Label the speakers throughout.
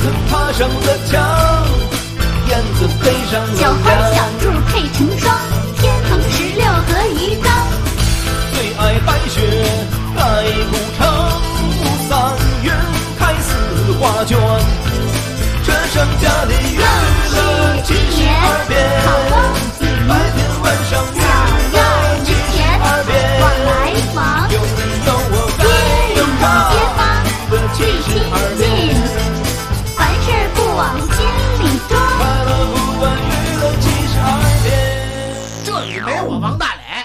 Speaker 1: 曾爬上了墙，燕子飞上了
Speaker 2: 小花小兔配成双，天蓬16和鱼缸。
Speaker 1: 最爱白雪盖古城，3月开4画卷，这剩下的月亮72变，白天晚上
Speaker 2: 小院之前
Speaker 1: 72变，
Speaker 2: 往来房，
Speaker 1: 有你有我该有他
Speaker 2: 街坊
Speaker 1: 的
Speaker 2: 最亲
Speaker 1: 72
Speaker 2: 近，
Speaker 1: 变，
Speaker 2: 凡事不往心里装。
Speaker 1: 快乐不问娱乐72变。
Speaker 3: 这里没我王大磊。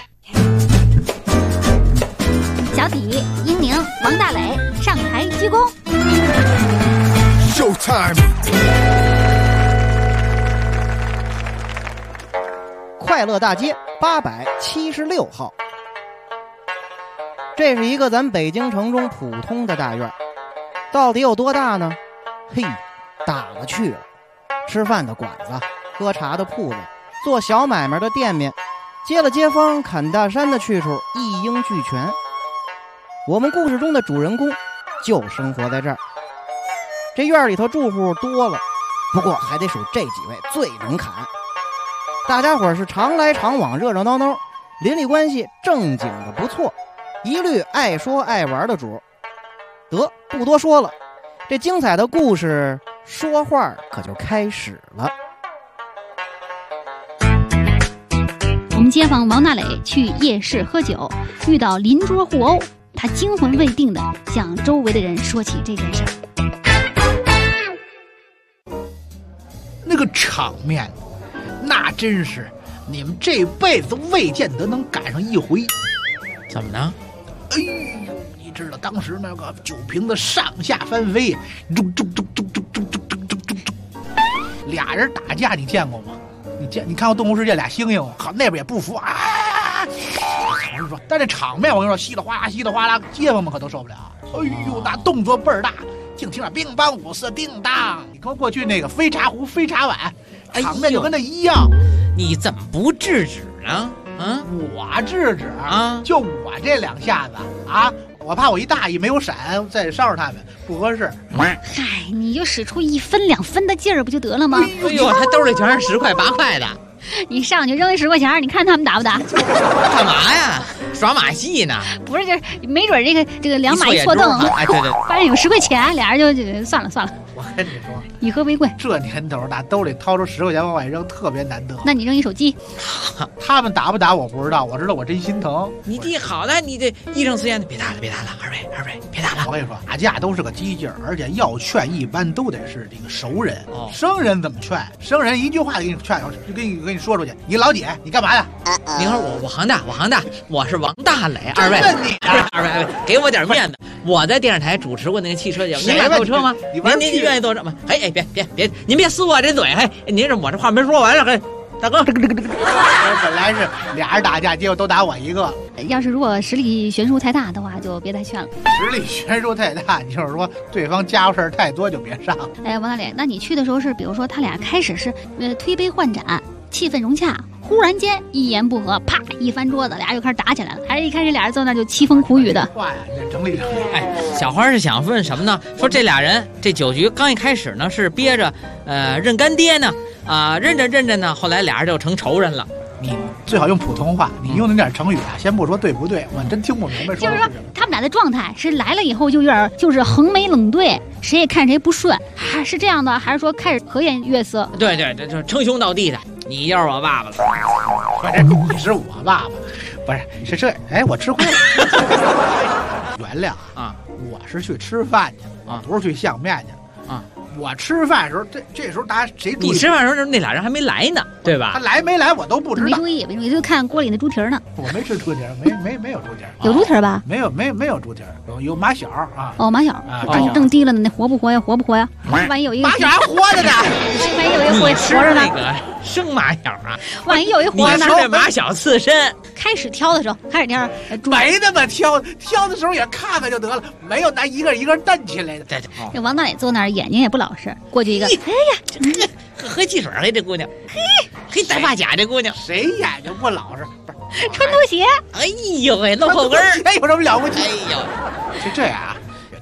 Speaker 2: 小体、英宁、王大磊上台鞠躬。
Speaker 4: Showtime！
Speaker 5: 快乐大街876号，这是一个咱北京城中普通的大院，到底有多大呢？嘿，大了去了。吃饭的馆子，喝茶的铺子，做小买卖的店面，接了街坊砍大山的去处，一应俱全。我们故事中的主人公就生活在这儿。这院里头住户多了，不过还得数这几位最能砍。大家伙是常来常往，热热闹闹，邻里关系正经的不错，一律爱说爱玩的主。得，不多说了，这精彩的故事说话可就开始了。
Speaker 2: 我们街坊王大磊去夜市喝酒，遇到邻桌互殴，他惊魂未定地向周围的人说起这件事。
Speaker 3: 那个场面，那真是你们这辈子未见得能赶上一回。
Speaker 6: 怎么呢？
Speaker 3: 哎呦，你知道当时那个酒瓶子上下翻飞，俩人打架你见过吗？你看过《动物世界》俩猩猩吗？好，那边也不服啊！我跟你说，但这场面我跟你说，稀里哗啦稀里哗啦，街坊们可都受不了。哎呦，那动作倍儿大，净听着乒乓五四叮当。你看过去那个飞茶壶、飞茶碗，场面就跟那一样。
Speaker 6: 你怎么不制止呢？
Speaker 3: 我制止
Speaker 6: 啊，
Speaker 3: 就我这2下子啊，我怕我一大意没有闪，再烧着他们不合适。
Speaker 2: 嗨，你就使出1分2分的劲儿不就得了吗？
Speaker 6: 哎呦，他兜里全是10块8块的，
Speaker 2: 你上去扔10块钱，你看他们打不打？
Speaker 6: 干嘛呀？耍马戏呢？
Speaker 2: 不是，就是没准这个两马一错蹬，
Speaker 6: 哎，对对，
Speaker 2: 发现有10块钱，俩人就算了。
Speaker 3: 我跟你说，
Speaker 2: 以和为贵。
Speaker 3: 这年头打兜里掏出10块钱往外扔，特别难得。
Speaker 2: 那你扔一手机，
Speaker 3: 他们打不打我不知道，我知道我真心疼。
Speaker 6: 你这好了，你这义正辞严的，别打了，二位别打了。
Speaker 3: 我跟你说，打架都是个机劲儿，而且要劝一般都得是这个熟人。
Speaker 6: 哦，
Speaker 3: 生人怎么劝？生人一句话给你劝，就给你说出去。你老姐，你干嘛呀？
Speaker 6: 你说我恒大，我是王大磊，二位给我点面子。我在电视台主持过那个汽车节目，您俩坐车吗？您愿意坐这吗？哎，别，您别撕我这嘴，嘿，您我这话没说完了，嘿，大哥，
Speaker 3: 本来是俩人打架，结果都打我一个。
Speaker 2: 要是如果实力悬殊太大的话，就别再劝了。
Speaker 3: 实力悬殊太大，你就是说对方家伙事儿太多就别上。
Speaker 2: 哎，王大磊，那你去的时候是，比如说他俩开始是推杯换盏，气氛融洽，忽然间一言不合，啪一翻桌子，俩人就开始打起来了，还是一开始俩人坐那就凄风苦雨的？
Speaker 3: 话呀，这整理。
Speaker 6: 哎，小花是想问什么呢？说这俩人这酒局刚一开始呢是憋着，认干爹呢，认着呢，后来俩人就成仇人了。
Speaker 3: 你最好用普通话，你用那点成语啊，先不说对不对，我真听不明白。
Speaker 2: 就是说他们俩的状态是来了以后就有点就是横眉冷对，谁也看谁不顺，还是这样的，还是说开始和颜悦色？
Speaker 6: 对，就是称兄道弟的。你就是我爸爸了，
Speaker 3: 不是你是我爸爸，不是这，哎，我吃亏了。原谅啊，我是去吃饭去啊，不是去相面去啊。我吃饭的时候，这时候大家谁注意？
Speaker 6: 你吃饭的时候那俩人还没来呢，对吧？
Speaker 3: 他来没来我都不知道。
Speaker 2: 没注意，就看锅里的猪蹄儿呢。
Speaker 3: 我没吃猪蹄儿，没有猪蹄儿。
Speaker 2: 有猪蹄儿吧？
Speaker 3: 没有猪蹄儿，有马小啊。
Speaker 2: 哦，马小，正低了呢，那活不活呀？万一有一个
Speaker 3: 马小还活着呢，
Speaker 2: 万一有一活着呢？
Speaker 6: 那个生马小啊，
Speaker 2: 万一有一活着呢？
Speaker 6: 你说这马小刺身。
Speaker 2: 开始挑的时候，
Speaker 3: 没那么挑的时候也看看就得了，没有拿一个一个蹬起来的。
Speaker 2: 这王大磊坐那儿，眼睛也不老实，过去一个，哎呀，
Speaker 6: 喝汽水嘿，这姑娘，嘿，戴发卡这姑娘，
Speaker 3: 谁眼睛不老实？不是
Speaker 2: 穿拖鞋，
Speaker 6: 哎呦喂，露后跟儿，
Speaker 3: 哎，有什么了不起？
Speaker 6: 哎呦，
Speaker 3: 是这样啊，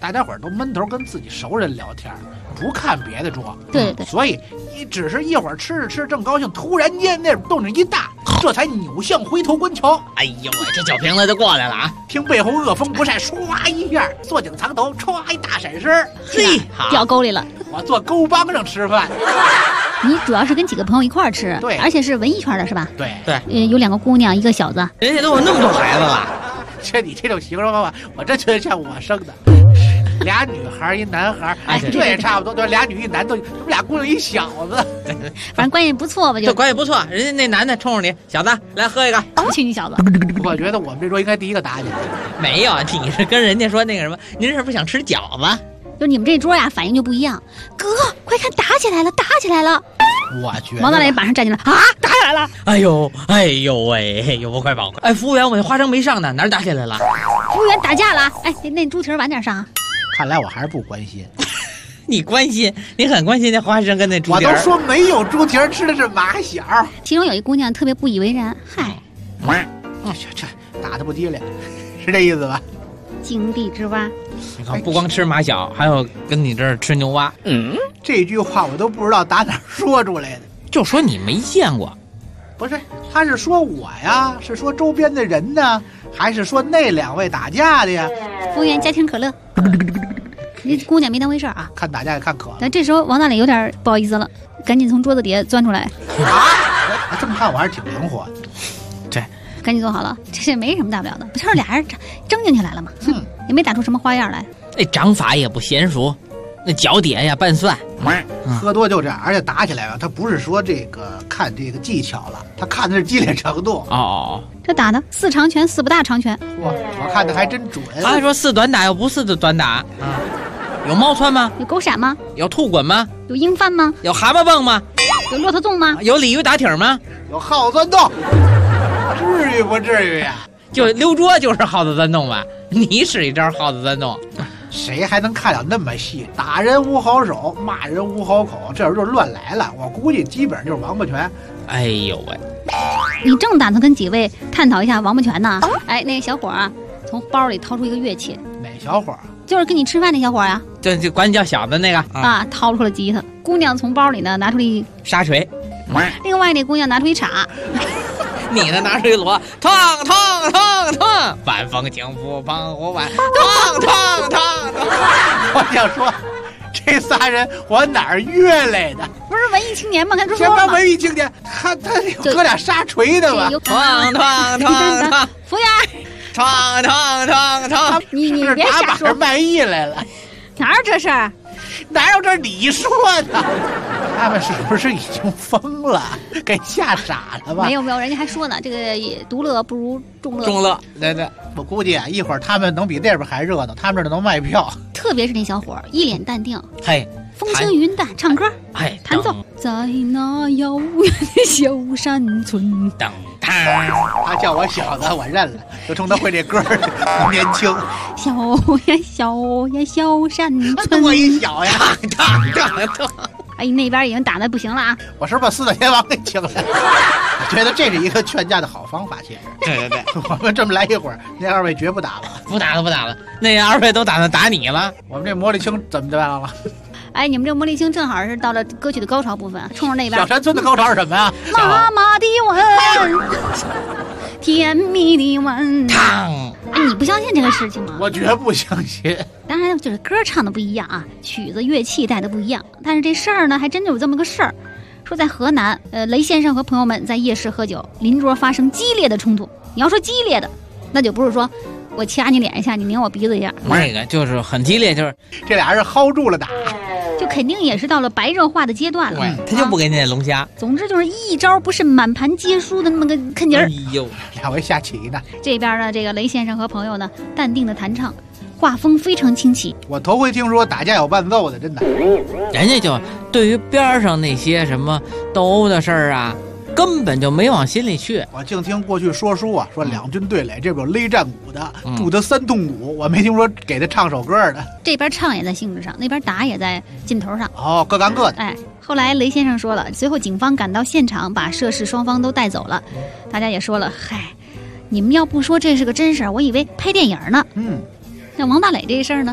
Speaker 3: 大家伙儿都闷头跟自己熟人聊天，不看别的桌。
Speaker 2: 对对，
Speaker 3: 所以你只是一会儿吃着吃着正高兴，突然间那动静一大，这才扭向回头观瞧。
Speaker 6: 哎呦喂，这酒瓶子就过来了啊！
Speaker 3: 听背后恶风不善，唰一下坐井藏头，歘一大闪身，
Speaker 6: 嘿，
Speaker 2: 掉沟里了。
Speaker 3: 我坐沟帮上吃饭。
Speaker 2: 你主要是跟几个朋友一块儿吃，
Speaker 3: 对，
Speaker 2: 而且是文艺圈的是吧？
Speaker 3: 对
Speaker 6: 对，
Speaker 2: 有2个姑娘，1个小子，
Speaker 6: 人家都有那么多孩子了。
Speaker 3: 你这种形容方法，我真觉得像我生的。俩女孩一男孩，这也差不多，对，俩女一男都，他们俩姑娘一小子，
Speaker 2: 反正关系不错吧？
Speaker 6: 这关系不错，人家那男的冲着你，小子来喝一个，
Speaker 2: 去你小子！
Speaker 3: 我觉得我们这桌应该第一个打起来。
Speaker 6: 没有，你是跟人家说那个什么，您是不是想吃饺子？
Speaker 2: 就你们这桌呀，反应就不一样。哥，快看，打起来了，打起来了！
Speaker 3: 我觉得
Speaker 2: 王大雷马上站进来啊，打起来了！
Speaker 6: 哎呦喂，哎呦，我快跑！哎，服务员，我那花生没上呢，哪儿打起来了？
Speaker 2: 服务员打架了！哎，那猪蹄晚点上。
Speaker 3: 看来我还是不关心。
Speaker 6: 你关心，你很关心那花生跟那猪蹄。
Speaker 3: 我都说没有猪蹄，吃的是马小。
Speaker 2: 其中有一姑娘特别不以为然，嗨，
Speaker 3: 这打得不激烈，是这意思吧？
Speaker 2: 井底之蛙。
Speaker 6: 你看，不光吃马小，还有跟你这儿吃牛蛙。
Speaker 3: 这句话我都不知道打哪儿说出来的。
Speaker 6: 就说你没见过，
Speaker 3: 不是，他是说我呀，是说周边的人呢，还是说那2位打架的呀？
Speaker 2: 服务员家庭可乐。这姑娘没当回事啊，
Speaker 3: 看打架也看渴了。
Speaker 2: 但这时候王大磊有点不好意思了，赶紧从桌子底下钻出来。
Speaker 3: 啊，这么看我还是挺灵活的。
Speaker 6: 对，
Speaker 2: 赶紧坐好了，这没什么大不了的，不就是俩人争竞起来了吗？也没打出什么花样来。
Speaker 6: 那掌法也不娴熟，那脚底下呀拌蒜。
Speaker 3: 喝多就这样，而且打起来了，他不是说这个看这个技巧了，他看的是激烈程度。
Speaker 6: 哦，
Speaker 2: 这打的4长拳4不大长拳。
Speaker 3: 我看的还真准。
Speaker 6: 他还说4短打又不是短打。有猫窜吗？
Speaker 2: 有狗闪吗？
Speaker 6: 有兔滚吗？
Speaker 2: 有鹰翻吗？
Speaker 6: 有蛤蟆蹦吗？
Speaker 2: 有骆驼纵吗？
Speaker 6: 有鲤鱼打挺吗？
Speaker 3: 有耗子钻洞，至于不至于呀？
Speaker 6: 就溜桌就是耗子钻洞吧？你使一招耗子钻洞，
Speaker 3: 谁还能看了那么细？打人无好手，骂人无好口，这就是乱来了。我估计基本上就是王八拳。
Speaker 6: 哎呦喂！
Speaker 2: 你正打算跟几位探讨一下王八拳呢？哎，那个小伙啊，从包里掏出一个乐器。
Speaker 3: 哪小伙？
Speaker 2: 就是跟你吃饭那小伙呀。
Speaker 6: 就管你叫小的那个
Speaker 2: 啊，掏出了吉他。姑娘从包里呢拿出了一
Speaker 6: 沙锤，
Speaker 2: 另外那姑娘拿出一镲。
Speaker 6: 你呢拿出一锣，烫烫烫烫，晚风轻拂澎湖湾，烫烫烫烫。
Speaker 3: 我想说，这仨人我哪儿约来的？
Speaker 2: 不是文艺青年吗？他说
Speaker 3: 什么文艺青年？他有搁俩沙锤的吧？
Speaker 6: 烫烫烫烫，
Speaker 2: 服务员，
Speaker 6: 烫烫烫烫。
Speaker 2: 你别瞎说，
Speaker 3: 卖艺来了，
Speaker 2: 哪有这事儿？
Speaker 3: 哪有这你说的？他们是不是已经疯了，给吓傻了吧？
Speaker 2: 没有，人家还说呢，这个独乐不如众乐。
Speaker 6: 众乐，对，
Speaker 3: 我估计啊，一会儿他们能比那边还热闹，他们这能卖票。
Speaker 2: 特别是那小伙一脸淡定，
Speaker 6: 嘿，
Speaker 2: 风轻云淡，唱歌，
Speaker 6: 哎，
Speaker 2: 弹奏，在那遥远的小山村。
Speaker 6: 等他
Speaker 3: 叫我小子，我认了，就冲他会这歌年轻。
Speaker 2: 小呀小山村，
Speaker 3: 我一小呀，
Speaker 6: 烫。
Speaker 2: 哎，那边已经打得不行了啊！
Speaker 3: 我是把四大天王给请来了。我觉得这是一个劝架的好方法，其实。
Speaker 6: 对，
Speaker 3: 我们这么来一会儿，那2位绝不打了，
Speaker 6: 不打了。那2位都打算打你了。
Speaker 3: 我们这魔力青怎么样了？
Speaker 2: 哎，你们这魔力青正好是到了歌曲的高潮部分，冲着那边。
Speaker 3: 小山村的高潮是什么呀？
Speaker 2: 妈妈的吻，甜蜜的吻。
Speaker 6: 烫。
Speaker 2: 哎，你不相信这个事情吗？
Speaker 3: 我绝不相信。
Speaker 2: 当然，就是歌唱的不一样啊，曲子乐器带的不一样。但是这事儿呢，还真就有这么个事儿。说在河南，雷先生和朋友们在夜市喝酒，邻桌发生激烈的冲突。你要说激烈的，那就不是说我掐你脸一下，你拧我鼻子一下，
Speaker 6: 那个就是很激烈，就是
Speaker 3: 这俩人薅住了打，
Speaker 2: 就肯定也是到了白热化的阶段了。
Speaker 6: 他就不给你那龙虾。
Speaker 2: 总之就是一招不慎满盘皆输的那么个坑劲儿。
Speaker 6: 哎呦
Speaker 3: ，2位下棋呢。
Speaker 2: 这边呢，这个雷先生和朋友呢，淡定的弹唱，画风非常清奇。
Speaker 3: 我头回听说打架有伴奏的，真的。
Speaker 6: 人家就对于边上那些什么斗殴的事儿啊，根本就没往心里去。
Speaker 3: 我净听过去说书啊，说2军对垒，这边有勒战鼓的，铸的3痛鼓，我没听说给他唱首歌的。
Speaker 2: 这边唱也在兴致上，那边打也在劲头上。
Speaker 3: 哦，各干各的。
Speaker 2: 哎，后来雷先生说了，随后警方赶到现场，把涉事双方都带走了。大家也说了，嗨，你们要不说这是个真事儿，我以为拍电影呢。那王大磊这事儿呢？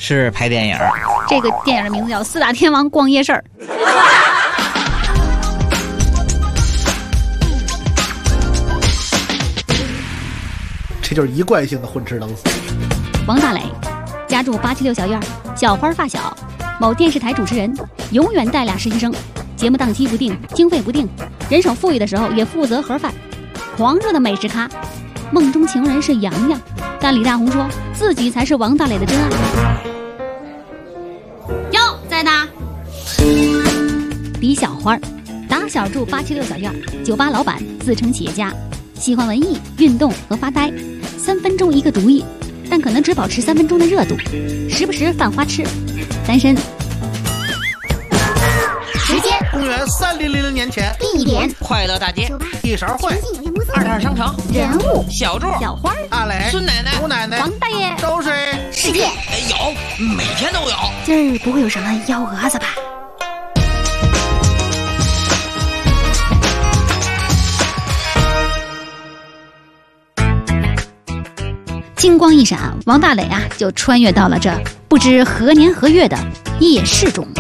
Speaker 6: 是拍电影。
Speaker 2: 这个电影的名字叫《四大天王逛夜市儿》。
Speaker 3: 这就是一贯性的混吃等死。
Speaker 2: 王大磊家住876小院，小花发小，某电视台主持人，永远带俩实习生，节目档期不定，经费不定，人手富裕的时候也负责盒饭，狂热的美食咖，梦中情人是洋洋，但李大红说自己才是王大磊的真爱。哟，在哪？李小花打小住876小院，酒吧老板，自称企业家，喜欢文艺、运动和发呆，3分钟一个毒液，但可能只保持3分钟的热度，时不时犯花痴，单身。
Speaker 4: 时间
Speaker 3: 公元3000年前，
Speaker 4: 地点
Speaker 6: 快乐大街，
Speaker 3: 一勺烩，
Speaker 6: 二摊商城，
Speaker 4: 人物
Speaker 6: 小柱，
Speaker 2: 小花
Speaker 3: 阿磊，
Speaker 6: 孙奶奶，
Speaker 3: 吴奶奶，
Speaker 2: 王大爷，
Speaker 3: 都是
Speaker 4: 世界
Speaker 6: 有，每天都有。
Speaker 2: 今儿不会有什么幺蛾子吧？金光一闪，王大磊啊就穿越到了这不知何年何月的夜市中。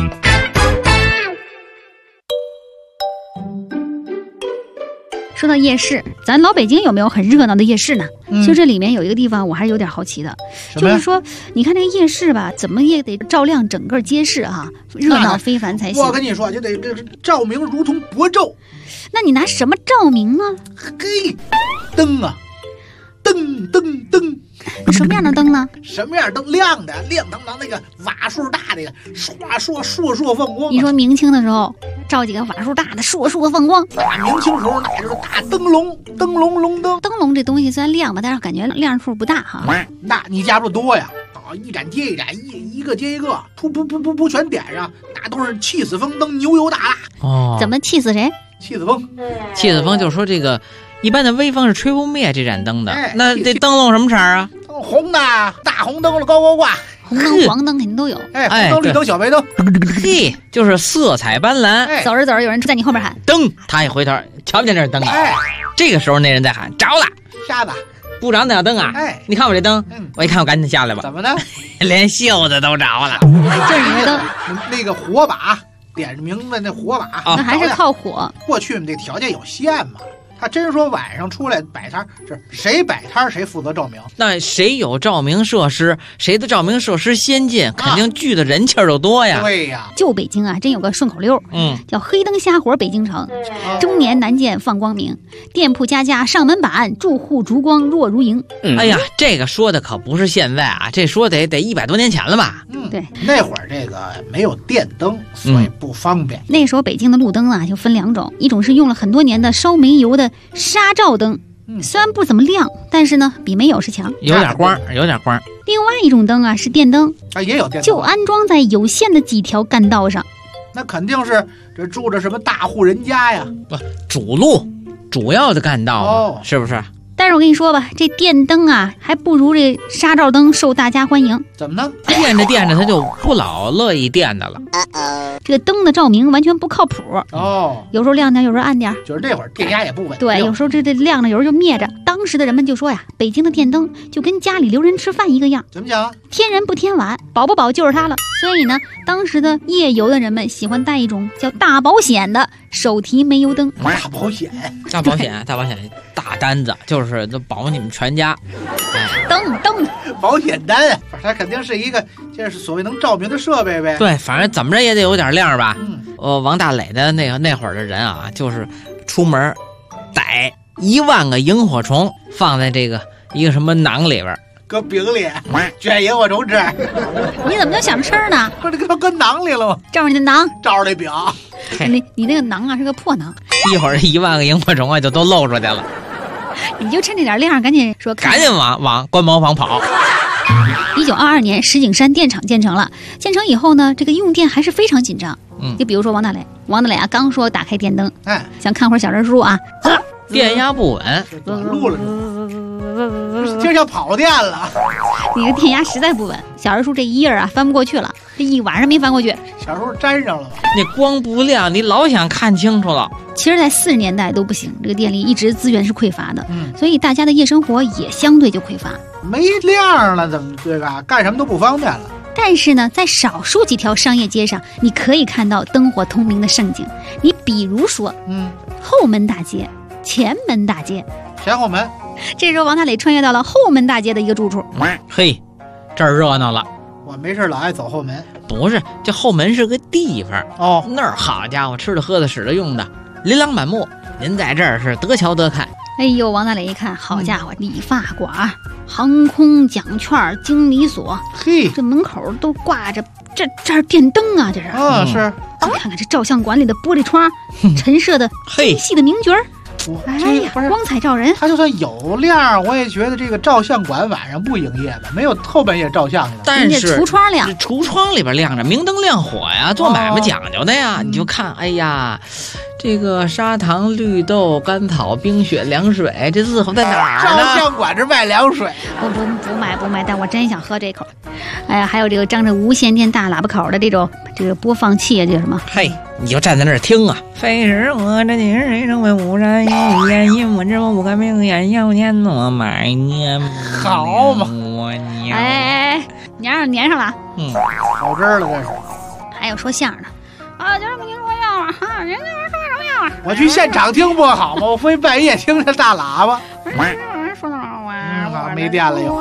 Speaker 2: 说到夜市，咱老北京有没有很热闹的夜市呢？就这里面有一个地方我还是有点好奇的，就是说你看这个夜市吧，怎么也得照亮整个街市哈，热闹非凡才行。
Speaker 3: 我跟你说，就得这照明如同薄昼。
Speaker 2: 那你拿什么照明呢？
Speaker 3: 嘿，灯啊，灯灯灯。
Speaker 2: 什么样的灯呢？
Speaker 3: 什么样灯？亮的，亮堂堂那个瓦数大的，烁放光。
Speaker 2: 你说明清的时候照几个瓦数大的，烁放光。
Speaker 3: 明清时候那就是大灯笼，灯笼。
Speaker 2: 灯笼这东西虽然亮吧，但是感觉亮数不大哈。
Speaker 3: 那你家不多呀？啊，一盏接一盏，一个接一个，不全点上，那都是气死风灯，牛油大蜡。
Speaker 6: 哦，
Speaker 2: 怎么气死谁？
Speaker 3: 气死风，
Speaker 6: 气死风就是说这个。一般的微风是吹不灭这盏灯的，
Speaker 3: 哎、
Speaker 6: 那这灯笼什么色啊？
Speaker 3: 红的，大红灯笼高挂，
Speaker 2: 红灯、黄灯肯定都有。
Speaker 3: 哎，红灯、绿灯、小白灯，
Speaker 6: 嘿，就是色彩斑斓。
Speaker 3: 哎、
Speaker 2: 走着走着，有人在你后面喊
Speaker 6: 灯，他一回头，瞧不见这是灯啊。
Speaker 3: 哎，
Speaker 6: 这个时候那人在喊着了，
Speaker 3: 瞎子，
Speaker 6: 不着那灯啊。
Speaker 3: 哎，
Speaker 6: 你看我这灯，我一看我赶紧下来吧。
Speaker 3: 怎么呢？
Speaker 6: 连袖子都着了。
Speaker 2: 这是你的灯，
Speaker 3: 那个火把点着明白那火把，
Speaker 2: 那还是靠火。
Speaker 3: 过去我们这条件有限嘛。他真说晚上出来摆摊，是谁摆摊谁负责照明。
Speaker 6: 那谁有照明设施，谁的照明设施先进，肯定聚的人气儿就多呀。
Speaker 3: 对呀，
Speaker 2: 就北京啊，真有个顺口溜，叫黑灯瞎火北京城，终年难见放光明，店铺家家上门板，住户烛光若如萤。
Speaker 6: 哎呀，这个说的可不是现在啊，这说得100多年前了吧？
Speaker 2: 对，
Speaker 3: 那会儿这个没有电灯，所以不方便。
Speaker 2: 那时候北京的路灯啊，就分2种，一种是用了很多年的烧煤油的纱罩灯，虽然不怎么亮，但是呢比没有是强，
Speaker 6: 有点光。
Speaker 2: 另外一种灯啊是电灯，
Speaker 3: 也有电灯，
Speaker 2: 就安装在有限的几条干道上。
Speaker 3: 那肯定是这住着什么大户人家呀，
Speaker 6: 不，主路主要的干道是不是？
Speaker 2: 但是我跟你说吧，这电灯啊还不如这纱罩灯受大家欢迎。
Speaker 3: 怎么呢？
Speaker 6: 电着他就不老乐意电的了。
Speaker 2: 这个灯的照明完全不靠谱
Speaker 3: 哦，
Speaker 2: 有时候亮点，有时候暗点。
Speaker 3: 就是那会儿电压也不稳定。
Speaker 2: 对，有时候这亮着，有时候就灭着。当时的人们就说呀，北京的电灯就跟家里留人吃饭一个样。
Speaker 3: 怎么讲？
Speaker 2: 添人不添碗，饱不饱就是它了。所以呢，当时的夜游的人们喜欢带一种叫大保险的手提煤油灯。
Speaker 3: 大保险，
Speaker 6: 大单子就是都保你们全家。
Speaker 2: 灯，
Speaker 3: 保险单，它肯定是一个就是所谓能照明的设备呗。
Speaker 6: 对，反正怎么着也得有点亮吧。王大磊的那会儿的人啊，就是出门逮1万个萤火虫，放在这个一个什么囊里边，
Speaker 3: 搁饼里卷萤火虫吃。
Speaker 2: 你怎么就想吃呢？
Speaker 3: 不是搁囊里了吗？
Speaker 2: 这是你的囊，
Speaker 3: 照着那饼。
Speaker 2: 你那个囊啊是个破囊，
Speaker 6: 一会儿1万个萤火虫啊就都露出去了。
Speaker 2: 你就趁这点亮，赶紧说，
Speaker 6: 赶紧往关茅房跑。
Speaker 2: 1922年，石景山电厂建成了。建成以后呢，这个用电还是非常紧张。就比如说王大磊啊，刚说打开电灯，想看会儿小人书啊，
Speaker 6: 电压不稳，
Speaker 3: 录了，就像跑电了。
Speaker 2: 你的电压实在不稳，小人书这1页啊翻不过去了，这1晚上没翻过去。
Speaker 3: 小时候粘上了吧？
Speaker 6: 那光不亮，你老想看清楚了。
Speaker 2: 其实在40年代都不行，这个店里一直资源是匮乏的，所以大家的夜生活也相对就匮乏。
Speaker 3: 没亮了，怎么对吧？干什么都不方便了。
Speaker 2: 但是呢，在少数几条商业街上，你可以看到灯火通明的盛景。你比如说，后门大街、前门大街。
Speaker 3: 前后门。
Speaker 2: 这时候王大磊穿越到了后门大街的一个住处。
Speaker 6: 嘿，这儿热闹了。
Speaker 3: 我没事老爱走后门。
Speaker 6: 不是，这后门是个地方
Speaker 3: 哦，
Speaker 6: 那儿好家伙，吃的喝的使的用的，琳琅满目。您在这儿是得瞧得看。
Speaker 2: 哎呦，王大磊一看，好家伙，理发馆、航空奖券经理所，
Speaker 3: 嘿，
Speaker 2: 这门口都挂着这是电灯啊，这是。
Speaker 3: 是。
Speaker 2: 你看看这照相馆里的玻璃窗，陈设的精细的名角儿。哎呀，光彩照人。
Speaker 3: 他就算有亮，我也觉得这个照相馆晚上不营业的，没有后半夜照相去的。
Speaker 6: 但是
Speaker 2: 橱窗亮，
Speaker 6: 橱窗里边亮着，明灯亮火呀，做买卖讲究的呀。你就看，哎呀，这个砂糖、绿豆、甘草、冰雪、凉水，这字号在哪儿呢？
Speaker 3: 照相馆这卖凉水。
Speaker 2: 不卖，但我真想喝这口。哎呀，还有这个张着无线电大喇叭口的这个播放器啊，这叫什么？
Speaker 6: 嘿，你就站在那儿听啊。非是我这今日成为无人有眼，因我知我不敢明眼，要年我买年。
Speaker 3: 好嘛，
Speaker 6: 我娘。
Speaker 2: 哎，粘上了。
Speaker 3: 好汁儿了这是。
Speaker 2: 还有说相声的啊，今儿给您说相声啊，人家说什么相声？
Speaker 3: 我去现场听不好吗？我非半夜听着大喇叭。
Speaker 2: 说的好啊，
Speaker 3: 没电了又。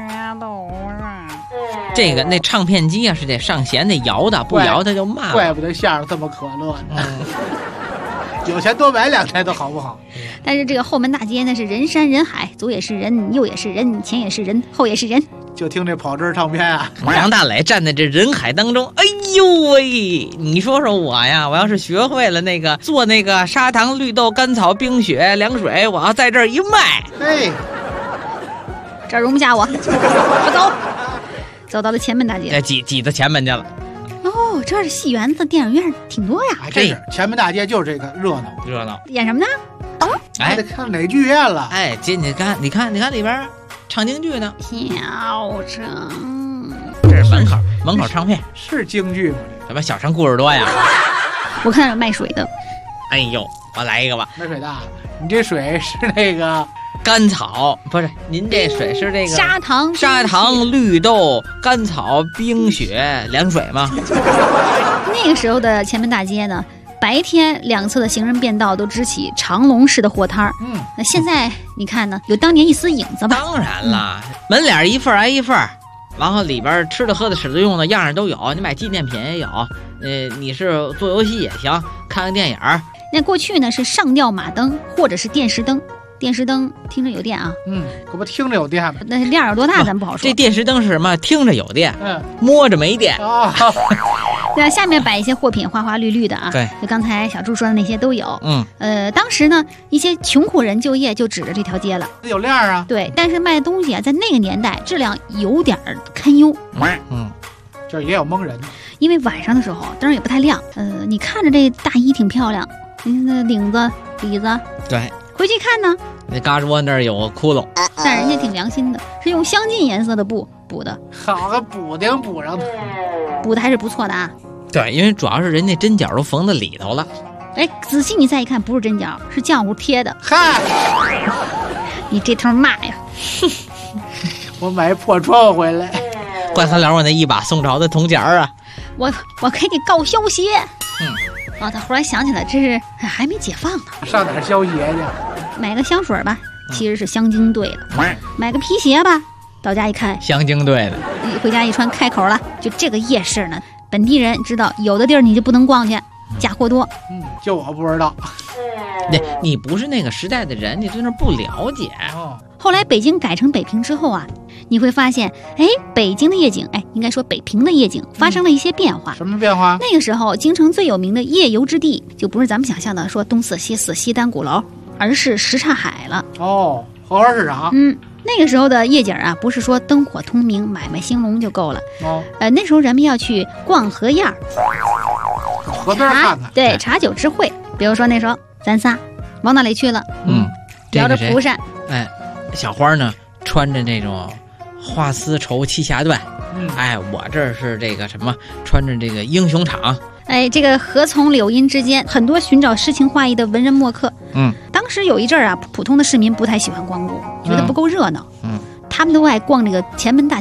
Speaker 6: 这个那唱片机啊是得上弦得摇的，不摇它就慢了。
Speaker 3: 怪不得相声这么可乐呢。有钱多买2台都好不好？
Speaker 2: 但是这个后门大街那是人山人海，左也是人，右也是人，前也是人，后也是人。
Speaker 3: 就听这跑汁唱片啊。
Speaker 6: 王大磊站在这人海当中，哎呦喂！你说说我呀，我要是学会了那个做那个砂糖、绿豆、甘草、冰雪、凉水，我要在这儿一卖，
Speaker 3: 嘿，
Speaker 2: 这儿容不下我，我走到了前门大街，
Speaker 6: 挤到前门去了。
Speaker 2: 哦，这儿的戏园子、电影院挺多呀。
Speaker 3: 这是前门大街，就是这个热闹。
Speaker 2: 演什么呢？
Speaker 3: 还得看哪剧院了。
Speaker 6: 哎，进去看，你看里边唱京剧呢。
Speaker 2: 小城，
Speaker 6: 这是门口唱片，
Speaker 3: 是京剧吗？
Speaker 6: 什么小城故事多呀？
Speaker 2: 我看有卖水的。
Speaker 6: 哎呦，我来一个吧。
Speaker 3: 卖水的，你这水是那个
Speaker 6: 甘草，不是您这水是这个
Speaker 2: 砂
Speaker 6: 糖、绿豆、甘草、冰雪、凉水吗？
Speaker 2: 那个时候的前门大街呢，白天两侧的行人便道都支起长龙式的货摊儿。那现在你看呢，有当年一丝影子吧？
Speaker 6: 当然了，门脸一份挨一份，然后里边吃的喝的使的用的样样都有，你买纪念品也有，你是做游戏也行，看电影。
Speaker 2: 那过去呢是上吊马灯或者是电石灯。电石灯听着有电啊，
Speaker 3: 可不听着有电吗？
Speaker 2: 那量有多大咱不好说。
Speaker 6: 这电石灯是什么？听着有电，摸着没电
Speaker 3: 啊。
Speaker 2: 对，下面摆一些货品，花花绿绿的啊。
Speaker 6: 对，
Speaker 2: 就刚才小朱说的那些都有。当时呢，一些穷苦人就业就指着这条街了。
Speaker 3: 有亮啊。
Speaker 2: 对，但是卖东西啊，在那个年代质量有点堪忧。
Speaker 3: 这也有蒙人，
Speaker 2: 因为晚上的时候灯也不太亮。你看着这大衣挺漂亮，你看那领子、底子。
Speaker 6: 对。
Speaker 2: 回去看呢，
Speaker 6: 那嘎吱窝那儿有窟窿，
Speaker 2: 但人家挺良心的，是用相近颜色的布补的。
Speaker 3: 好个补丁补上的，
Speaker 2: 补的还是不错的啊。
Speaker 6: 对，因为主要是人家针脚都缝在里头了。
Speaker 2: 哎，仔细你再一看，不是针脚，是浆糊贴的。
Speaker 3: 嗨，
Speaker 2: 你这头骂呀！
Speaker 3: 我买破窗户回来，
Speaker 6: 怪可了我那一把宋朝的铜钱啊！
Speaker 2: 我给你告消协。他忽然想起来，这是还没解放呢。
Speaker 3: 上哪儿消协去？
Speaker 2: 买个香水吧，其实是香精兑的。买个皮鞋吧，到家一看，
Speaker 6: 香精兑的。
Speaker 2: 回家一穿开口了。就这个夜市呢，本地人知道，有的地儿你就不能逛去，假货多。
Speaker 3: 就我不知道。
Speaker 6: 你不是那个时代的人，你对那不了解。
Speaker 2: 后来北京改成北平之后啊，你会发现，北京的夜景，应该说北平的夜景发生了一些变化。
Speaker 3: 什么变化？
Speaker 2: 那个时候，京城最有名的夜游之地，就不是咱们想象的说东四西四西单鼓楼，而是什刹海了。
Speaker 3: 荷花市场。
Speaker 2: 那个时候的夜景啊，不是说灯火通明、买卖兴隆就够了。那时候人们要去逛河沿儿，
Speaker 3: 河边看看。
Speaker 2: 对，茶酒之会。比如说那时候咱仨，王大磊去了，聊着蒲扇。
Speaker 6: 小花呢穿着那种花丝绸七霞缎，我这是这个什么，穿着这个英雄场。
Speaker 2: 这个河从柳荫之间，很多寻找诗情画意的文人墨客。当时有一阵儿啊，普通的市民不太喜欢光顾，觉得不够热闹。他们都爱逛这个前门大街。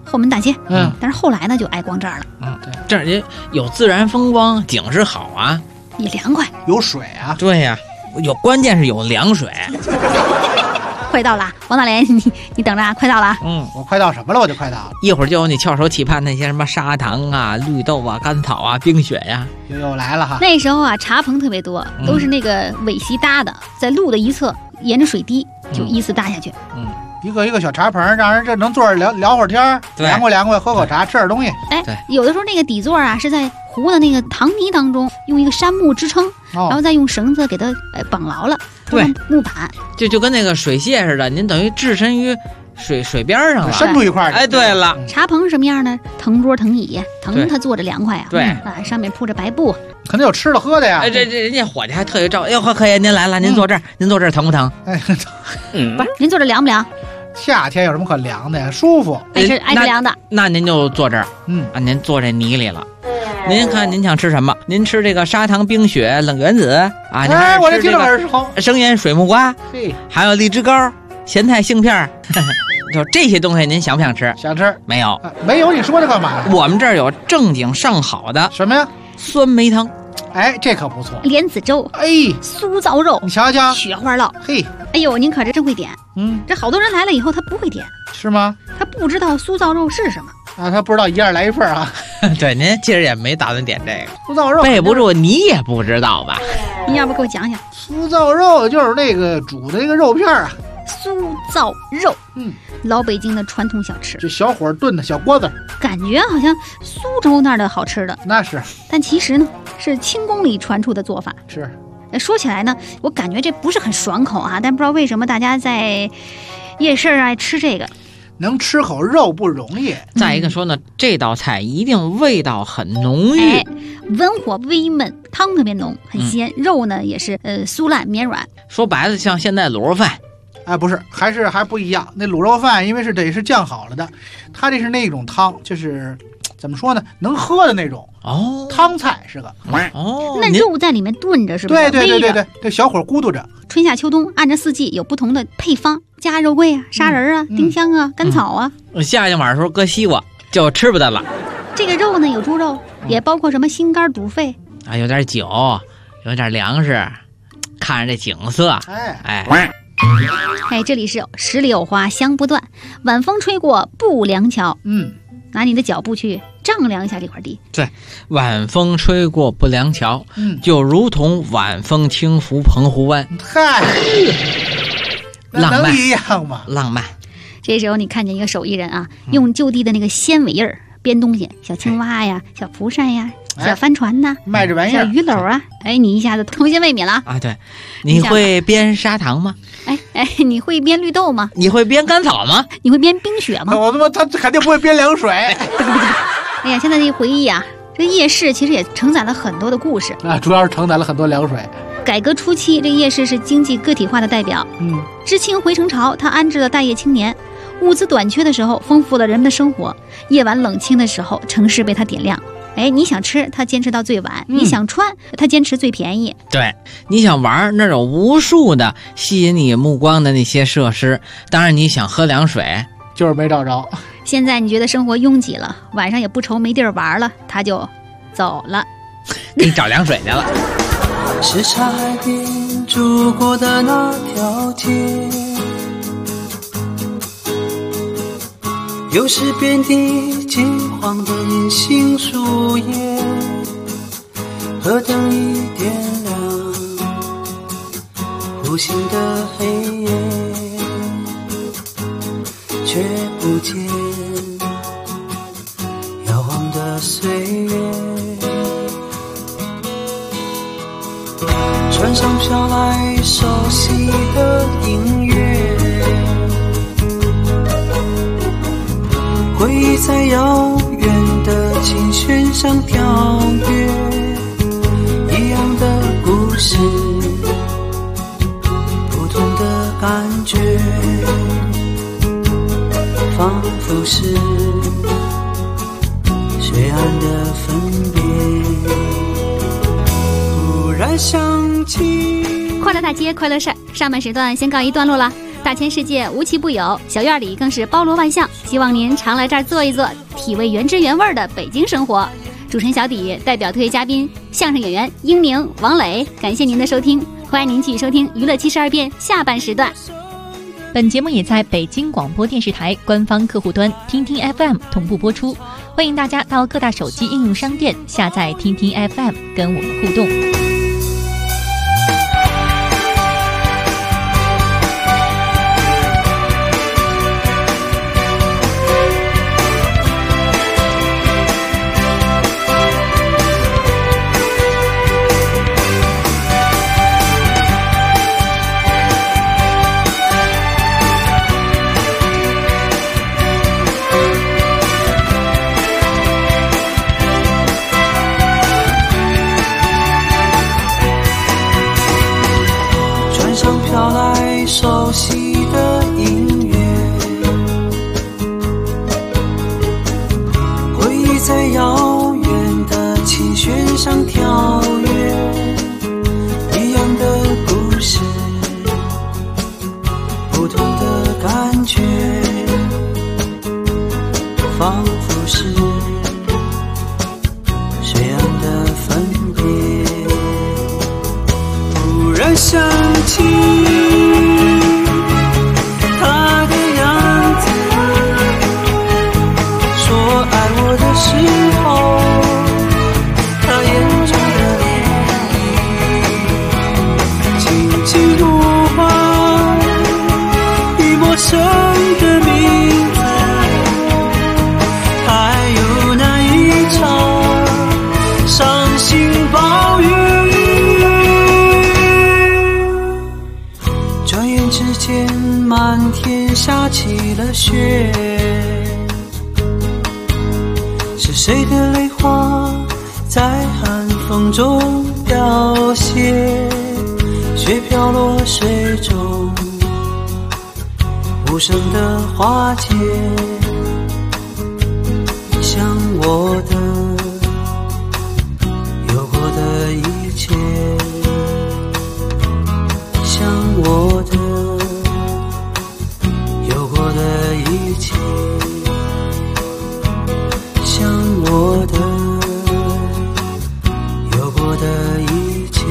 Speaker 2: 后门大街。
Speaker 3: 嗯，
Speaker 2: 但是后来呢就挨光这儿了。
Speaker 3: 对，
Speaker 6: 这儿也有自然风光，景势好啊。
Speaker 2: 也凉快。
Speaker 3: 有水啊。
Speaker 6: 对呀、关键是有凉水。
Speaker 2: 快到了，王大雷，你等着啊，快到了啊。
Speaker 3: 我快到什么了？我就快到了。
Speaker 6: 一会儿就有你翘首企盼那些什么砂糖啊、绿豆啊、甘草啊、冰雪呀、
Speaker 3: 又来了哈。
Speaker 2: 那时候啊，茶棚特别多，都是那个苇席搭的，在路的一侧，沿着水滴就依次搭下去。
Speaker 3: 一个小茶棚，让人这能坐着聊会儿天，凉快，喝口茶，吃点东西。
Speaker 2: 哎，有的时候那个底座啊是在湖的那个塘泥当中，用一个杉木支撑，然后再用绳子给它绑牢了，
Speaker 6: 对，
Speaker 2: 木板，
Speaker 6: 就跟那个水榭似的，您等于置身于水边上了，
Speaker 3: 伸出一块。
Speaker 6: 哎，对了，
Speaker 2: 茶棚是什么样呢？藤桌藤椅，藤它坐着凉快啊。
Speaker 6: 对
Speaker 2: 啊，上面铺着白布，
Speaker 3: 肯定有吃的喝的呀。
Speaker 6: 哎，这人家伙计还特意照，哟呵，可以，您来了，您坐这儿，您坐这儿疼不疼？
Speaker 3: 哎，
Speaker 2: 不是，您坐着凉不凉？
Speaker 3: 夏天有什么可凉的呀？舒服。
Speaker 2: 爱吃凉的。
Speaker 6: 那您就坐这儿，您坐这泥里了。您看您想吃什么？您吃这个砂糖冰雪冷原子啊？
Speaker 3: 哎，我这听着耳熟。
Speaker 6: 生腌水木瓜，
Speaker 3: 嘿，
Speaker 6: 还有荔枝糕、咸菜杏片，就这些东西，您想不想吃？
Speaker 3: 想吃。
Speaker 6: 没有，
Speaker 3: 没有，你说这干嘛呀？
Speaker 6: 我们这儿有正经上好的
Speaker 3: 什么呀？
Speaker 6: 酸梅汤。
Speaker 3: 哎，这可不错。
Speaker 2: 莲子粥，
Speaker 3: 哎，
Speaker 2: 酥糟肉，
Speaker 3: 你瞧瞧，
Speaker 2: 雪花酪，
Speaker 3: 嘿，
Speaker 2: 哎呦，您可真会点。这好多人来了以后，他不会点，
Speaker 3: 是吗？
Speaker 2: 他不知道酥糟肉是什么
Speaker 3: 啊，他不知道一样来一份啊。
Speaker 6: 对，您其实也没打算点这个
Speaker 3: 酥糟肉，
Speaker 6: 背不住，你也不知道吧？
Speaker 2: 您要不给我讲讲？
Speaker 3: 酥糟肉就是那个煮的那个肉片啊。
Speaker 2: 酥糟肉，老北京的传统小吃，
Speaker 3: 这小火炖的小锅子，
Speaker 2: 感觉好像苏州那儿的好吃的，
Speaker 3: 那是，
Speaker 2: 但其实呢是清宫里传出的做法。
Speaker 3: 是，
Speaker 2: 说起来呢，我感觉这不是很爽口啊，但不知道为什么大家在夜市爱吃这个。
Speaker 3: 能吃口肉不容易。
Speaker 6: 再一个说呢，这道菜一定味道很浓郁，
Speaker 2: 文火微焖，汤特别浓，很鲜，肉呢也是酥烂绵软。
Speaker 6: 说白了，像现在卤肉饭。
Speaker 3: 哎，不是，还不一样。那卤肉饭因为是得是酱好了的，它这是那种汤，就是怎么说呢，能喝的那种。汤菜是个。
Speaker 2: 那肉在里面炖着，是不是？
Speaker 3: 对，这小火咕嘟着。
Speaker 2: 春夏秋冬按着四季有不同的配方，加肉桂啊、砂仁啊、丁香啊、甘草啊。
Speaker 6: 夏天晚上时候搁西瓜就吃不得了。
Speaker 2: 这个肉呢有猪肉，也包括什么心肝、肚肺
Speaker 6: 啊，有点酒，有点粮食，看着这景色，
Speaker 2: 哎，这里是十里有花香不断，晚风吹过不凉桥。拿你的脚步去丈量一下这块地。
Speaker 6: 对，晚风吹过不凉桥，就如同晚风轻拂澎湖湾。
Speaker 3: 嗨，
Speaker 6: 浪漫
Speaker 3: 能一样吗？
Speaker 6: 浪漫。
Speaker 2: 这时候你看见一个手艺人啊，用就地的那个纤维叶编东西，小青蛙呀、小蒲扇呀、小帆船呐，
Speaker 3: 卖这玩意儿，
Speaker 2: 小鱼篓啊。哎，你一下子童心未泯了
Speaker 6: 啊！对，你会编砂糖吗？
Speaker 2: 哎，你会编绿豆吗？
Speaker 6: 你会编甘草吗？
Speaker 2: 你会编冰雪吗？
Speaker 3: 我他妈他肯定不会编凉水。
Speaker 2: 哎呀，现在一回忆啊，这夜市其实也承载了很多的故事
Speaker 3: 啊，主要是承载了很多凉水。
Speaker 2: 改革初期，这夜市是经济个体化的代表。知青回城潮，它安置了待业青年。物资短缺的时候，丰富了人们的生活；夜晚冷清的时候，城市被它点亮。哎，你想吃，它坚持到最晚；你想穿，它坚持最便宜。
Speaker 6: 对，你想玩，那有无数的吸引你目光的那些设施。当然，你想喝凉水，
Speaker 3: 就是没找着。
Speaker 2: 现在你觉得生活拥挤了，晚上也不愁没地儿玩了，他就走了，
Speaker 6: 给你找凉水去了。
Speaker 1: 是沙海边住过的那条街，又是遍地金黄的银杏树叶，河灯一点亮无形的黑夜，却不见遥望的岁月。船上飘来熟悉的音乐，回忆在遥远的琴弦上跳跃，一样的故事，不同的感觉，仿佛是水岸的分别。突然想起
Speaker 2: 快乐大街快乐事儿上半时段先告一段落了。 大千世界无奇不有，小院里更是包罗万象。希望您常来这儿坐一坐，体味原汁原味的北京生活。主持人小底代表特约嘉宾相声演员英宁、王磊，感谢您的收听，欢迎您继续收听娱乐72变下半时段。
Speaker 4: 本节目也在北京广播电视台官方客户端听听 FM 同步播出，欢迎大家到各大手机应用商店下载听听 FM 跟我们互动。
Speaker 1: 飘来熟悉的音乐，回忆在遥远的琴弦上跳跃，一样的故事，不同的感觉，仿佛是谁样的分别。突然想起他的样子，说爱我的时候，他眼中的泪轻轻呼唤已陌生的名字，还有那一场伤心暴雨。之间满天下起了雪，是谁的泪花在寒风中凋谢，雪飘落水中无声的化解，像我的有过的一切，像我的的一切，像我的有过的一切。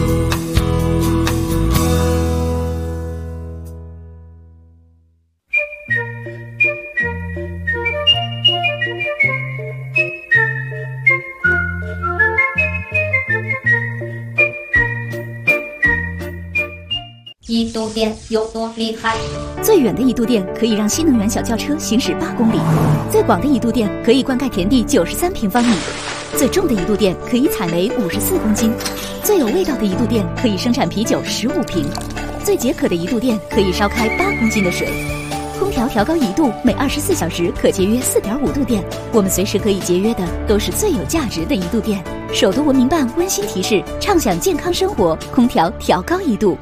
Speaker 7: 移动电有多厉害？
Speaker 8: 最远的移动电可以让新能源小轿车行驶8公里，最广的移动电可以灌溉田地93平方米，最重的移动电可以采煤54公斤，最有味道的移动电可以生产啤酒15瓶，最解渴的移动电可以烧开8公斤的水。空调调高1度，每24小时可节约4.5度电。我们随时可以节约的都是最有价值的移度电。首都文明办温馨提示：畅享健康生活，空调调高1度。